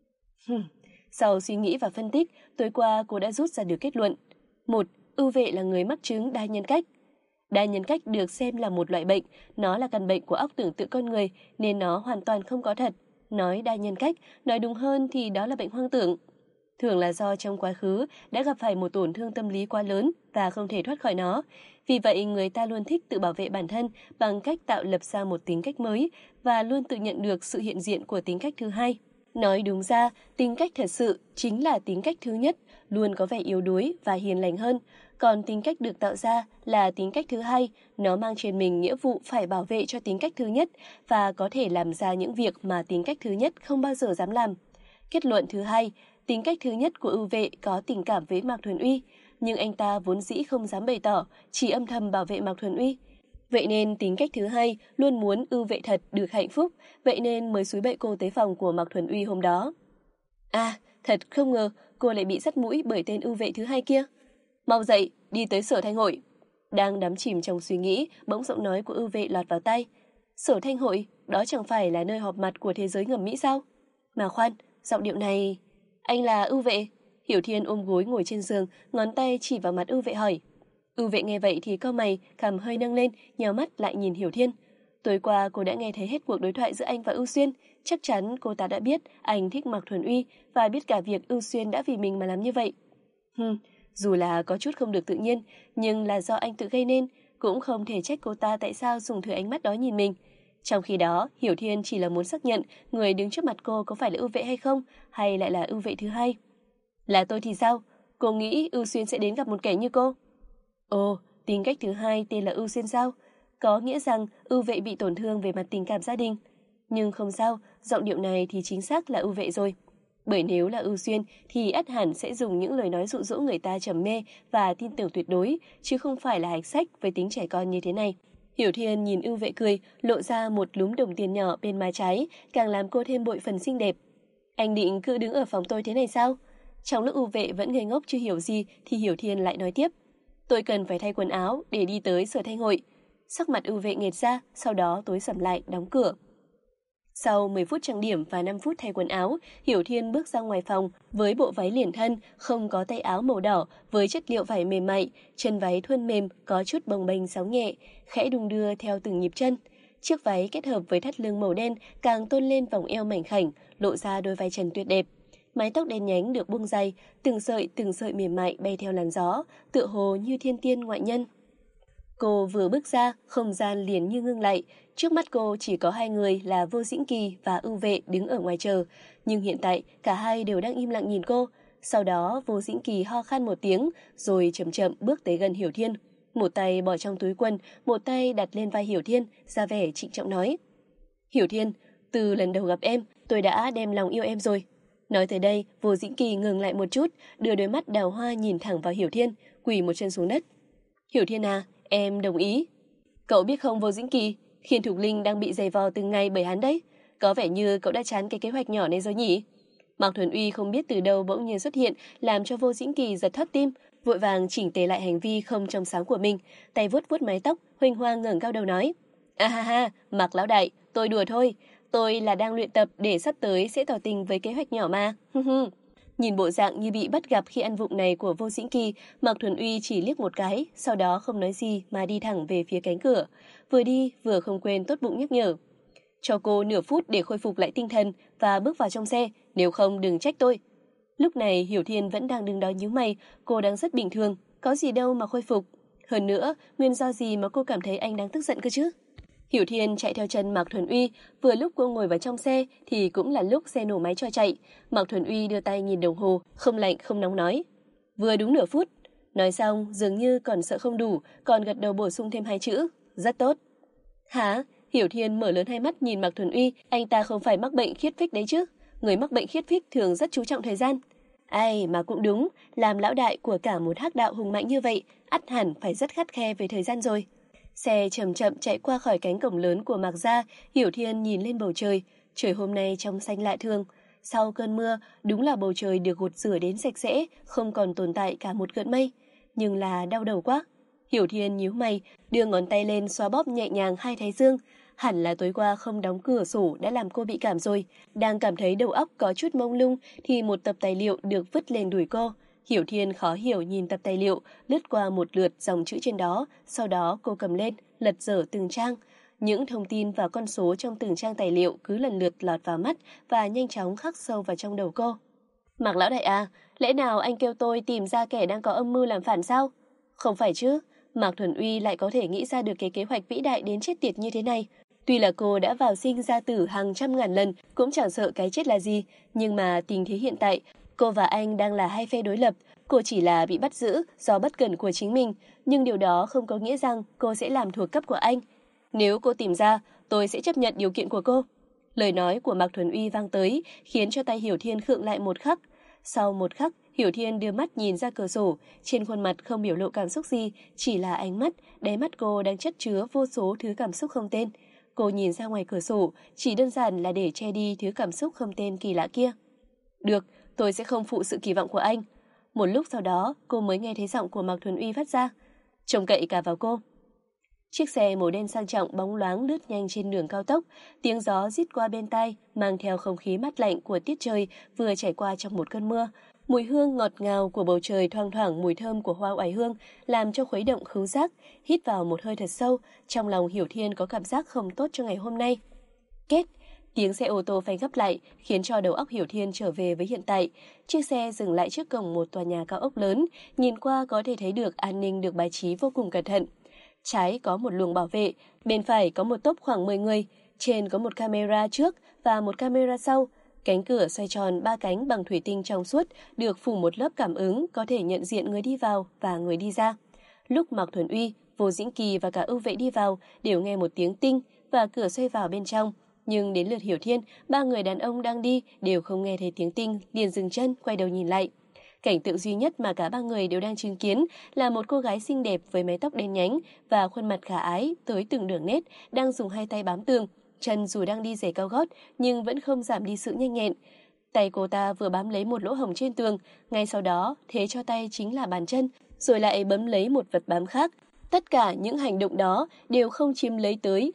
Sau suy nghĩ và phân tích, tối qua cô đã rút ra được kết luận. 1. Ưu Vệ là người mắc chứng đa nhân cách. Đa nhân cách được xem là một loại bệnh, nó là căn bệnh của óc tưởng tượng con người, nên nó hoàn toàn không có thật. Nói đa nhân cách, nói đúng hơn thì đó là bệnh hoang tưởng. Thường là do trong quá khứ đã gặp phải một tổn thương tâm lý quá lớn và không thể thoát khỏi nó. Vì vậy người ta luôn thích tự bảo vệ bản thân bằng cách tạo lập ra một tính cách mới và luôn tự nhận được sự hiện diện của tính cách thứ hai. Nói đúng ra, tính cách thật sự chính là tính cách thứ nhất, luôn có vẻ yếu đuối và hiền lành hơn. Còn tính cách được tạo ra là tính cách thứ hai, nó mang trên mình nghĩa vụ phải bảo vệ cho tính cách thứ nhất và có thể làm ra những việc mà tính cách thứ nhất không bao giờ dám làm. Kết luận thứ hai, tính cách thứ nhất của Ưu Vệ có tình cảm với Mạc Thuần Uy, nhưng anh ta vốn dĩ không dám bày tỏ, chỉ âm thầm bảo vệ Mạc Thuần Uy. Vậy nên tính cách thứ hai luôn muốn Ưu Vệ thật được hạnh phúc, vậy nên mới xúi bậy cô tới phòng của Mạc Thuần Uy hôm đó. À, thật không ngờ cô lại bị dắt mũi bởi tên Ưu Vệ thứ hai kia. Mau dậy, đi tới Sở Thanh Hội. Đang đắm chìm trong suy nghĩ, bỗng giọng nói của Ưu Vệ lọt vào tai. Sở Thanh Hội, đó chẳng phải là nơi họp mặt của thế giới ngầm Mỹ sao? Mà khoan, giọng điệu này... Anh là Ưu Vệ? Hiểu Thiên ôm gối ngồi trên giường, ngón tay chỉ vào mặt Ưu Vệ hỏi. Ưu Vệ nghe vậy thì cau mày, cằm hơi nâng lên, nhào mắt lại nhìn Hiểu Thiên. Tối qua cô đã nghe thấy hết cuộc đối thoại giữa anh và Ưu Xuyên, chắc chắn cô ta đã biết anh thích Mạc Thuần Uy và biết cả việc Ưu Xuyên đã vì mình mà làm như vậy. Dù là có chút không được tự nhiên, nhưng là do anh tự gây nên, cũng không thể trách cô ta tại sao dùng thứ ánh mắt đó nhìn mình. Trong khi đó, Hiểu Thiên chỉ là muốn xác nhận người đứng trước mặt cô có phải là Ưu Vệ hay không, hay lại là Ưu Vệ thứ hai. Là tôi thì sao? Cô nghĩ Ưu Xuyên sẽ đến gặp một kẻ như cô? Ồ, tính cách thứ hai tên là Ưu Xuyên sao? Có nghĩa rằng Ưu Vệ bị tổn thương về mặt tình cảm gia đình. Nhưng không sao, giọng điệu này thì chính xác là Ưu Vệ rồi. Bởi nếu là Ưu Xuyên thì ắt hẳn sẽ dùng những lời nói dụ dỗ người ta trầm mê và tin tưởng tuyệt đối, chứ không phải là hạch sách với tính trẻ con như thế này. Hiểu Thiên nhìn Ưu Vệ cười, lộ ra một lúm đồng tiền nhỏ bên má trái, càng làm cô thêm bội phần xinh đẹp. Anh định cứ đứng ở phòng tôi thế này sao? Trong lúc Ưu Vệ vẫn ngây ngốc chưa hiểu gì thì Hiểu Thiên lại nói tiếp. Tôi cần phải thay quần áo để đi tới Sở Thanh Hội. Sắc mặt Ưu Vệ nghệt ra, sau đó tối sầm lại, đóng cửa. Sau 10 phút trang điểm và 5 phút thay quần áo, Hiểu Thiên bước ra ngoài phòng với bộ váy liền thân, không có tay áo màu đỏ với chất liệu vải mềm mại, chân váy thuần mềm có chút bồng bềnh sóng nhẹ, khẽ đung đưa theo từng nhịp chân. Chiếc váy kết hợp với thắt lưng màu đen càng tôn lên vòng eo mảnh khảnh, lộ ra đôi vai trần tuyệt đẹp. Mái tóc đen nhánh được buông dày, từng sợi mềm mại bay theo làn gió, tựa hồ như thiên tiên ngoại nhân. Cô vừa bước ra, không gian liền như ngưng lại. Trước mắt cô chỉ có hai người là Vô Dĩnh Kỳ và Ưu Vệ đứng ở ngoài chờ. Nhưng hiện tại, cả hai đều đang im lặng nhìn cô. Sau đó, Vô Dĩnh Kỳ ho khan một tiếng, rồi chậm chậm bước tới gần Hiểu Thiên. Một tay bỏ trong túi quần, một tay đặt lên vai Hiểu Thiên, ra vẻ trịnh trọng nói. Hiểu Thiên, từ lần đầu gặp em, tôi đã đem lòng yêu em rồi. Nói tới đây, Vô Dĩnh Kỳ ngừng lại một chút, đưa đôi mắt đào hoa nhìn thẳng vào Hiểu Thiên, quỳ một chân xuống đất. Hiểu Thiên à, em đồng ý. Cậu biết không Vô Dĩnh Kỳ, khiến Thục Linh đang bị giày vò từng ngày bởi hắn đấy. Có vẻ như cậu đã chán cái kế hoạch nhỏ này rồi nhỉ? Mạc Thuần Uy không biết từ đâu bỗng nhiên xuất hiện, làm cho Vô Dĩnh Kỳ giật thót tim, vội vàng chỉnh tề lại hành vi không trong sáng của mình, tay vuốt vuốt mái tóc, huênh hoang ngẩng cao đầu nói: "A ha ha, Mạc lão đại, tôi đùa thôi, tôi là đang luyện tập để sắp tới sẽ tỏ tình với kế hoạch nhỏ mà." Nhìn bộ dạng như bị bắt gặp khi ăn vụng này của Vô Dĩnh Kỳ, Mạc Thuần Uy chỉ liếc một cái, sau đó không nói gì mà đi thẳng về phía cánh cửa, vừa đi vừa không quên tốt bụng nhắc nhở: "Cho cô nửa phút để khôi phục lại tinh thần và bước vào trong xe, nếu không đừng trách tôi." Lúc này Hiểu Thiên vẫn đang đứng đó nhíu mày, cô đang rất bình thường, có gì đâu mà khôi phục. Hơn nữa, nguyên do gì mà cô cảm thấy anh đang tức giận cơ chứ? Hiểu Thiên chạy theo chân Mạc Thuần Uy, vừa lúc cô ngồi vào trong xe thì cũng là lúc xe nổ máy cho chạy. Mạc Thuần Uy đưa tay nhìn đồng hồ, không lạnh không nóng nói: "Vừa đúng nửa phút." Nói xong, dường như còn sợ không đủ, còn gật đầu bổ sung thêm 2 chữ: "Rất tốt." Hả? Hiểu Thiên mở lớn hai mắt nhìn Mạc Thuần Uy, anh ta không phải mắc bệnh khiết phích đấy chứ? Người mắc bệnh khiết phích thường rất chú trọng thời gian. Ai mà cũng đúng, làm lão đại của cả một hắc đạo hùng mạnh như vậy, ắt hẳn phải rất khắt khe về thời gian rồi. Xe chậm chậm chạy qua khỏi cánh cổng lớn của Mạc gia, Hiểu Thiên nhìn lên bầu trời, trời hôm nay trong xanh lạ thường. Sau cơn mưa, đúng là bầu trời được gột rửa đến sạch sẽ, không còn tồn tại cả một gợn mây. Nhưng là đau đầu quá. Hiểu Thiên nhíu mày, đưa ngón tay lên xoa bóp nhẹ nhàng hai thái dương. Hẳn là tối qua không đóng cửa sổ đã làm cô bị cảm rồi. Đang cảm thấy đầu óc có chút mông lung thì một tập tài liệu được vứt lên đùi cô. Hiểu Thiên khó hiểu nhìn tập tài liệu, lướt qua một lượt dòng chữ trên đó, sau đó cô cầm lên, lật dở từng trang. Những thông tin và con số trong từng trang tài liệu cứ lần lượt lọt vào mắt và nhanh chóng khắc sâu vào trong đầu cô. Mạc lão đại à, lẽ nào anh kêu tôi tìm ra kẻ đang có âm mưu làm phản sao? Không phải chứ, Mạc Thuần Uy lại có thể nghĩ ra được cái kế hoạch vĩ đại đến chết tiệt như thế này. Tuy là cô đã vào sinh ra tử hàng trăm ngàn lần, cũng chẳng sợ cái chết là gì, nhưng mà tình thế hiện tại, cô và anh đang là hai phe đối lập, cô chỉ là bị bắt giữ do bất cẩn của chính mình, nhưng điều đó không có nghĩa rằng cô sẽ làm thuộc cấp của anh. Nếu cô tìm ra, tôi sẽ chấp nhận điều kiện của cô. Lời nói của Mạc Thuần Uy vang tới, khiến cho tay Hiểu Thiên khựng lại một khắc. Sau một khắc, Hiểu Thiên đưa mắt nhìn ra cửa sổ, trên khuôn mặt không biểu lộ cảm xúc gì, chỉ là ánh mắt, đáy mắt cô đang chất chứa vô số thứ cảm xúc không tên. Cô nhìn ra ngoài cửa sổ, chỉ đơn giản là để che đi thứ cảm xúc không tên kỳ lạ kia. Được, tôi sẽ không phụ sự kỳ vọng của anh. Một lúc sau đó, cô mới nghe thấy giọng của Mạc Thuần Uy phát ra. Trông cậy cả vào cô. Chiếc xe màu đen sang trọng bóng loáng lướt nhanh trên đường cao tốc, tiếng gió rít qua bên tai, mang theo không khí mát lạnh của tiết trời vừa trải qua trong một cơn mưa. Mùi hương ngọt ngào của bầu trời thoang thoảng mùi thơm của hoa oải hương làm cho khuấy động khứu giác, hít vào một hơi thật sâu, trong lòng Hiểu Thiên có cảm giác không tốt cho ngày hôm nay. Kết, tiếng xe ô tô phanh gấp lại, khiến cho đầu óc Hiểu Thiên trở về với hiện tại. Chiếc xe dừng lại trước cổng một tòa nhà cao ốc lớn, nhìn qua có thể thấy được an ninh được bài trí vô cùng cẩn thận. Trái có một luồng bảo vệ, bên phải có một tốp khoảng 10 người, trên có một camera trước và một camera sau. Cánh cửa xoay tròn 3 cánh bằng thủy tinh trong suốt, được phủ một lớp cảm ứng có thể nhận diện người đi vào và người đi ra. Lúc Mạc Thuần Uy, Vô Dĩnh Kỳ và cả Ưu Vệ đi vào, đều nghe một tiếng tinh và cửa xoay vào bên trong. Nhưng đến lượt Hiểu Thiên, 3 người đàn ông đang đi đều không nghe thấy tiếng tinh, liền dừng chân, quay đầu nhìn lại. Cảnh tượng duy nhất mà cả 3 người đều đang chứng kiến là một cô gái xinh đẹp với mái tóc đen nhánh và khuôn mặt khả ái tới từng đường nét, đang dùng hai tay bám tường. Chân dù đang đi giày cao gót nhưng vẫn không giảm đi sự nhanh nhẹn. Tay cô ta vừa bám lấy một lỗ hổng trên tường, ngay sau đó thế cho tay chính là bàn chân, rồi lại bấm lấy một vật bám khác. Tất cả những hành động đó đều không chiếm lấy tới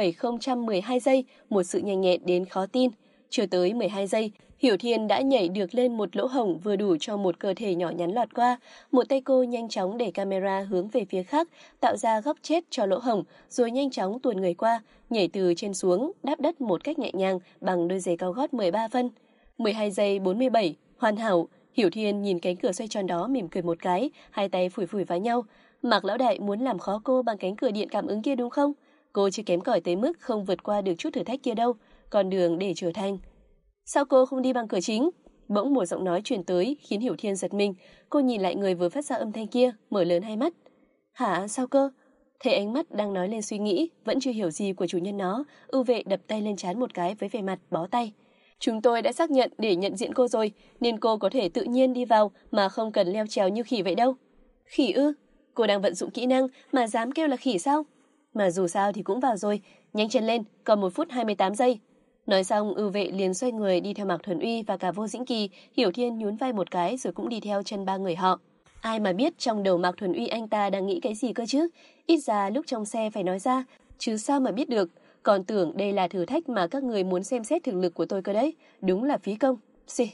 0,012 giây, một sự nhanh nhẹn đến khó tin. Chưa tới 12 giây, Hiểu Thiên đã nhảy được lên một lỗ hổng vừa đủ cho một cơ thể nhỏ nhắn lọt qua. Một tay cô nhanh chóng đẩy camera hướng về phía khác, tạo ra góc chết cho lỗ hổng, rồi nhanh chóng tuồn người qua, nhảy từ trên xuống, đáp đất một cách nhẹ nhàng bằng đôi giày cao gót 13 phân. 12 giây 47, hoàn hảo. Hiểu Thiên nhìn cánh cửa xoay tròn đó mỉm cười một cái, hai tay phủi phủi vào nhau. Mạc lão đại muốn làm khó cô bằng cánh cửa điện cảm ứng kia đúng không? Cô chưa kém cỏi tới mức không vượt qua được chút thử thách kia đâu, còn đường để trở thành. Sao cô không đi bằng cửa chính? Bỗng một giọng nói truyền tới khiến Hiểu Thiên giật mình. Cô nhìn lại người vừa phát ra âm thanh kia, mở lớn hai mắt. Hả, sao cơ? Thấy ánh mắt đang nói lên suy nghĩ, vẫn chưa hiểu gì của chủ nhân nó, Ưu Vệ đập tay lên trán một cái với vẻ mặt bó tay. Chúng tôi đã xác nhận để nhận diện cô rồi, nên cô có thể tự nhiên đi vào mà không cần leo trèo như khỉ vậy đâu. Khỉ ư? Cô đang vận dụng kỹ năng mà dám kêu là khỉ sao? Mà dù sao thì cũng vào rồi, nhanh chân lên, còn 1 phút 28 giây. Nói xong, Ưu Vệ liền xoay người đi theo Mạc Thuần Uy và cả Vô Dĩnh Kỳ. Hiểu Thiên nhún vai một cái rồi cũng đi theo chân ba người họ. Ai mà biết trong đầu Mạc Thuần Uy anh ta đang nghĩ cái gì cơ chứ? Ít ra lúc trong xe phải nói ra, chứ sao mà biết được. Còn tưởng đây là thử thách mà các người muốn xem xét thực lực của tôi cơ đấy. Đúng là phí công. Xì.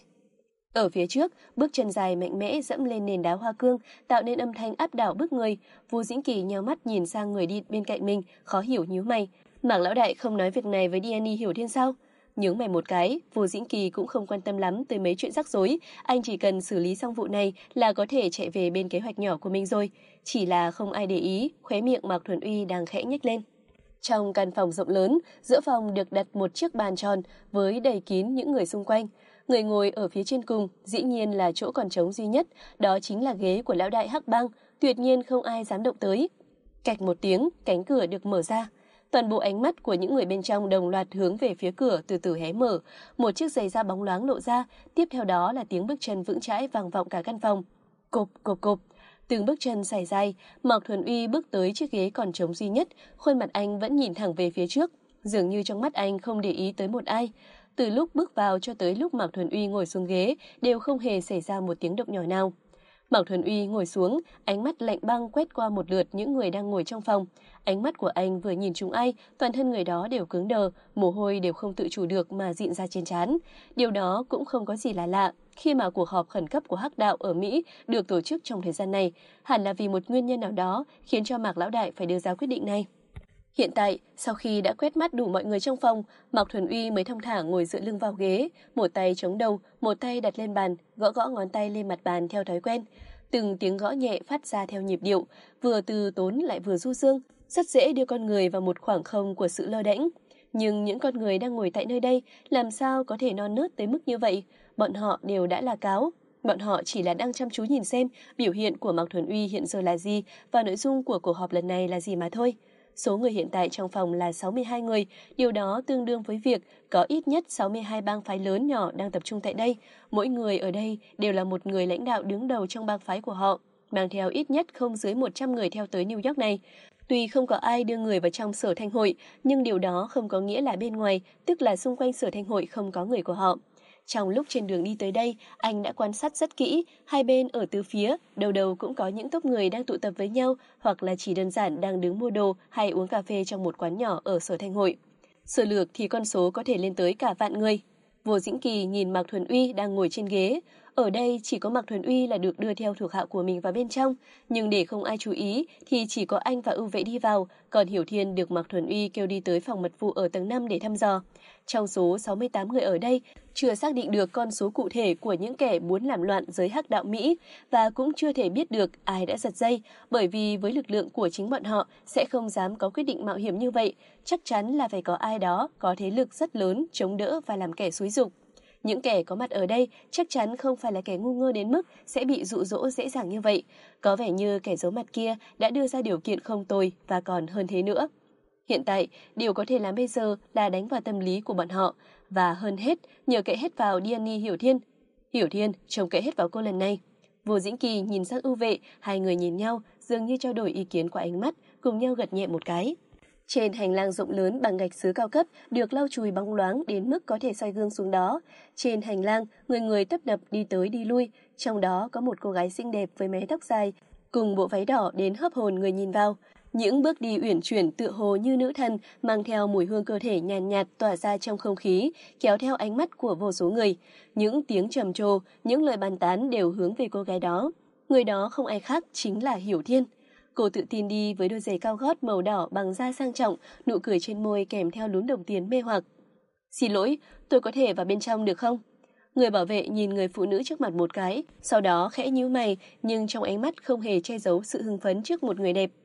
Ở phía trước, bước chân dài mạnh mẽ dẫm lên nền đá hoa cương, tạo nên âm thanh áp đảo bước người. Vô Dĩnh Kỳ nheo mắt nhìn sang người đi bên cạnh mình, khó hiểu nhíu mày. Mạc lão đại không nói việc này với Diany Hiểu Thiên sao? Nhướng mày một cái, Vô Dĩnh Kỳ cũng không quan tâm lắm tới mấy chuyện rắc rối, anh chỉ cần xử lý xong vụ này là có thể chạy về bên kế hoạch nhỏ của mình rồi. Chỉ là không ai để ý, khóe miệng Mạc Thuần Uy đang khẽ nhếch lên. Trong căn phòng rộng lớn, giữa phòng được đặt một chiếc bàn tròn với đầy kín những người xung quanh. Người ngồi ở phía trên cùng, dĩ nhiên là chỗ còn trống duy nhất, đó chính là ghế của lão đại Hắc Bang, tuyệt nhiên không ai dám động tới. Cạch một tiếng, cánh cửa được mở ra. Toàn bộ ánh mắt của những người bên trong đồng loạt hướng về phía cửa từ từ hé mở, một chiếc giày da bóng loáng lộ ra, tiếp theo đó là tiếng bước chân vững chãi vang vọng cả căn phòng. Cộp, cộp, cộp. Từng bước chân sải dài, Mạc Thuần Uy bước tới chiếc ghế còn trống duy nhất, khuôn mặt anh vẫn nhìn thẳng về phía trước, dường như trong mắt anh không để ý tới một ai. Từ lúc bước vào cho tới lúc Mạc Thuần Uy ngồi xuống ghế, đều không hề xảy ra một tiếng động nhỏ nào. Mạc Thuần Uy ngồi xuống, ánh mắt lạnh băng quét qua một lượt những người đang ngồi trong phòng. Ánh mắt của anh vừa nhìn chúng ai, toàn thân người đó đều cứng đờ, mồ hôi đều không tự chủ được mà dịn ra trên trán. Điều đó cũng không có gì là lạ, khi mà cuộc họp khẩn cấp của Hắc Đạo ở Mỹ được tổ chức trong thời gian này, hẳn là vì một nguyên nhân nào đó khiến cho Mạc lão đại phải đưa ra quyết định này. Hiện tại, sau khi đã quét mắt đủ mọi người trong phòng, Mạc Thuần Uy mới thong thả ngồi dựa lưng vào ghế, một tay chống đầu, một tay đặt lên bàn, gõ gõ ngón tay lên mặt bàn theo thói quen. Từng tiếng gõ nhẹ phát ra theo nhịp điệu, vừa từ tốn lại vừa du dương, rất dễ đưa con người vào một khoảng không của sự lơ đễnh. Nhưng những con người đang ngồi tại nơi đây làm sao có thể non nớt tới mức như vậy? Bọn họ đều đã là cáo. Bọn họ chỉ là đang chăm chú nhìn xem biểu hiện của Mạc Thuần Uy hiện giờ là gì và nội dung của cuộc họp lần này là gì mà thôi. Số người hiện tại trong phòng là 62 người, điều đó tương đương với việc có ít nhất 62 bang phái lớn nhỏ đang tập trung tại đây. Mỗi người ở đây đều là một người lãnh đạo đứng đầu trong bang phái của họ, mang theo ít nhất không dưới 100 người theo tới New York này. Tuy không có ai đưa người vào trong sở thanh hội, nhưng điều đó không có nghĩa là bên ngoài, tức là xung quanh sở thanh hội không có người của họ. Trong lúc trên đường đi tới đây, anh đã quan sát rất kỹ, hai bên ở tứ phía, đầu đầu cũng có những tốp người đang tụ tập với nhau, hoặc là chỉ đơn giản đang đứng mua đồ hay uống cà phê trong một quán nhỏ ở sở thanh hội. Sơ lược thì con số có thể lên tới cả vạn người. Vô Dĩnh Kỳ nhìn Mạc Thuần Uy đang ngồi trên ghế. Ở đây chỉ có Mạc Thuần Uy là được đưa theo thuộc hạ của mình vào bên trong, nhưng để không ai chú ý thì chỉ có anh và Ưu Vệ đi vào, còn Hiểu Thiên được Mạc Thuần Uy kêu đi tới phòng mật vụ ở tầng 5 để thăm dò. Trong số 68 người ở đây, chưa xác định được con số cụ thể của những kẻ muốn làm loạn giới Hắc Đạo Mỹ và cũng chưa thể biết được ai đã giật dây, bởi vì với lực lượng của chính bọn họ sẽ không dám có quyết định mạo hiểm như vậy, chắc chắn là phải có ai đó có thế lực rất lớn chống đỡ và làm kẻ xúi giục. Những kẻ có mặt ở đây chắc chắn không phải là kẻ ngu ngơ đến mức sẽ bị dụ dỗ dễ dàng như vậy. Có vẻ như kẻ giấu mặt kia đã đưa ra điều kiện không tồi và còn hơn thế nữa. Hiện tại, điều có thể làm bây giờ là đánh vào tâm lý của bọn họ. Và hơn hết, nhờ cậy hết vào Diany Hiểu Thiên. Hiểu Thiên, trông cậy hết vào cô lần này. Vô Dĩnh Kỳ nhìn sang Ưu Vệ, hai người nhìn nhau, dường như trao đổi ý kiến qua ánh mắt, cùng nhau gật nhẹ một cái. Trên hành lang rộng lớn bằng gạch sứ cao cấp được lau chùi bóng loáng đến mức có thể soi gương xuống đó. Trên hành lang, người người tấp nập đi tới đi lui, trong đó có một cô gái xinh đẹp với mái tóc dài, cùng bộ váy đỏ đến hấp hồn người nhìn vào. Những bước đi uyển chuyển tựa hồ như nữ thần, mang theo mùi hương cơ thể nhàn nhạt tỏa ra trong không khí, kéo theo ánh mắt của vô số người. Những tiếng trầm trồ, những lời bàn tán đều hướng về cô gái đó. Người đó không ai khác chính là Hiểu Thiên. Cô tự tin đi với đôi giày cao gót màu đỏ bằng da sang trọng, nụ cười trên môi kèm theo lúm đồng tiền mê hoặc. Xin lỗi, tôi có thể vào bên trong được không? Người bảo vệ nhìn người phụ nữ trước mặt một cái, sau đó khẽ nhíu mày, nhưng trong ánh mắt không hề che giấu sự hưng phấn trước một người đẹp.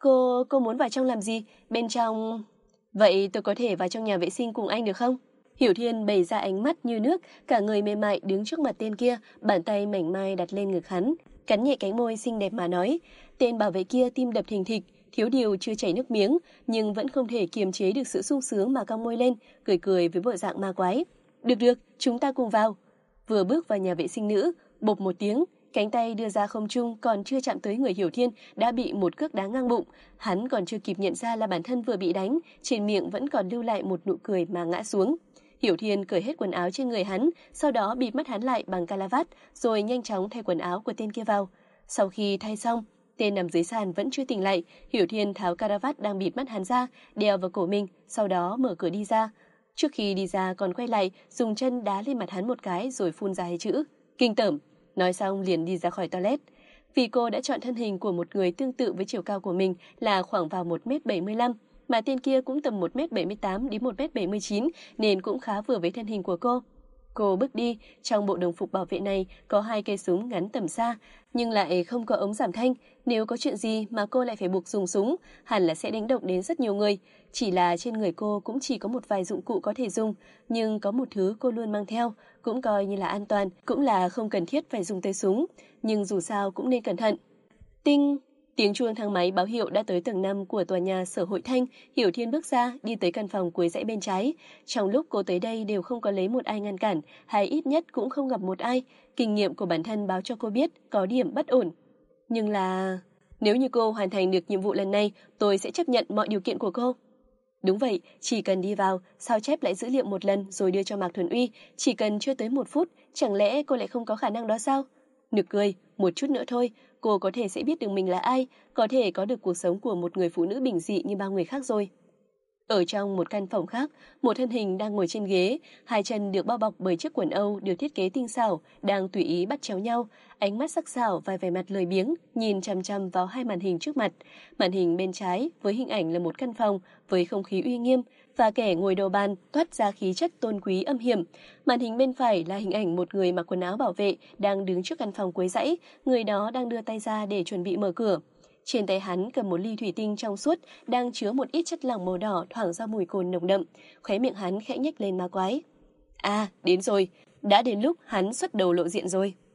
Cô muốn vào trong làm gì? Bên trong... Vậy tôi có thể vào trong nhà vệ sinh cùng anh được không? Hiểu Thiên bày ra ánh mắt như nước, cả người mềm mại đứng trước mặt tên kia, bàn tay mảnh mai đặt lên ngực hắn, cắn nhẹ cánh môi xinh đẹp mà nói. Tên bảo vệ kia tim đập thình thịch, thiếu điều chưa chảy nước miếng, nhưng vẫn không thể kiềm chế được sự sung sướng mà cong môi lên, cười cười với bộ dạng ma quái. Được, chúng ta cùng vào. Vừa bước vào nhà vệ sinh nữ, bộp một tiếng, Cánh tay đưa ra không trung còn chưa chạm tới người Hiểu Thiên đã bị một cước đá ngang bụng. Hắn còn chưa kịp nhận ra là bản thân vừa bị đánh, trên miệng vẫn còn lưu lại một nụ cười mà ngã xuống. Hiểu Thiên cởi hết quần áo trên người hắn, sau đó bịt mắt hắn lại bằng calavat, rồi nhanh chóng thay quần áo của tên kia vào. Sau khi thay xong, tên nằm dưới sàn vẫn chưa tỉnh lại, Hiểu Thiên tháo caravat đang bịt mắt hắn ra, đeo vào cổ mình, sau đó mở cửa đi ra. Trước khi đi ra còn quay lại, dùng chân đá lên mặt hắn một cái rồi phun ra hai chữ kinh tởm. Nói xong liền đi ra khỏi toilet. Vì cô đã chọn thân hình của một người tương tự với chiều cao của mình là khoảng vào 1m75, mà tên kia cũng tầm 1m78 đến 1m79 nên cũng khá vừa với thân hình của cô. Cô bước đi, trong bộ đồng phục bảo vệ này có 2 cây súng ngắn tầm xa, nhưng lại không có ống giảm thanh. Nếu có chuyện gì mà cô lại phải buộc dùng súng, hẳn là sẽ đánh động đến rất nhiều người. Chỉ là trên người cô cũng chỉ có một vài dụng cụ có thể dùng, nhưng có một thứ cô luôn mang theo, cũng coi như là an toàn, cũng là không cần thiết phải dùng tới súng, nhưng dù sao cũng nên cẩn thận. Tinh! Tiếng chuông thang máy báo hiệu đã tới tầng 5 của tòa nhà Sở Hội Thanh. Hiểu Thiên bước ra, đi tới căn phòng cuối dãy bên trái. Trong lúc cô tới đây đều không có lấy một ai ngăn cản, hay ít nhất cũng không gặp một ai. Kinh nghiệm của bản thân báo cho cô biết có điểm bất ổn. Nhưng là... nếu như cô hoàn thành được nhiệm vụ lần này, tôi sẽ chấp nhận mọi điều kiện của cô. Đúng vậy, chỉ cần đi vào, sao chép lại dữ liệu một lần rồi đưa cho Mạc Thuần Uy, chỉ cần chưa tới 1 phút, chẳng lẽ cô lại không có khả năng đó sao? Nực cười, một chút nữa thôi, cô có thể sẽ biết được mình là ai, có thể có được cuộc sống của một người phụ nữ bình dị như bao người khác rồi. Ở trong một căn phòng khác, một thân hình đang ngồi trên ghế, 2 chân được bao bọc bởi chiếc quần Âu được thiết kế tinh xảo, đang tùy ý bắt chéo nhau, ánh mắt sắc sảo và vẻ mặt lười biếng, nhìn chằm chằm vào 2 màn hình trước mặt. Màn hình bên trái với hình ảnh là một căn phòng với không khí uy nghiêm và kẻ ngồi đầu bàn toát ra khí chất tôn quý âm hiểm. Màn hình bên phải là hình ảnh một người mặc quần áo bảo vệ đang đứng trước căn phòng cuối dãy, người đó đang đưa tay ra để chuẩn bị mở cửa. Trên tay hắn cầm một ly thủy tinh trong suốt đang chứa một ít chất lỏng màu đỏ thoảng ra mùi cồn nồng đậm, khóe miệng hắn khẽ nhếch lên ma quái. À, đến rồi, đã đến lúc hắn xuất đầu lộ diện rồi.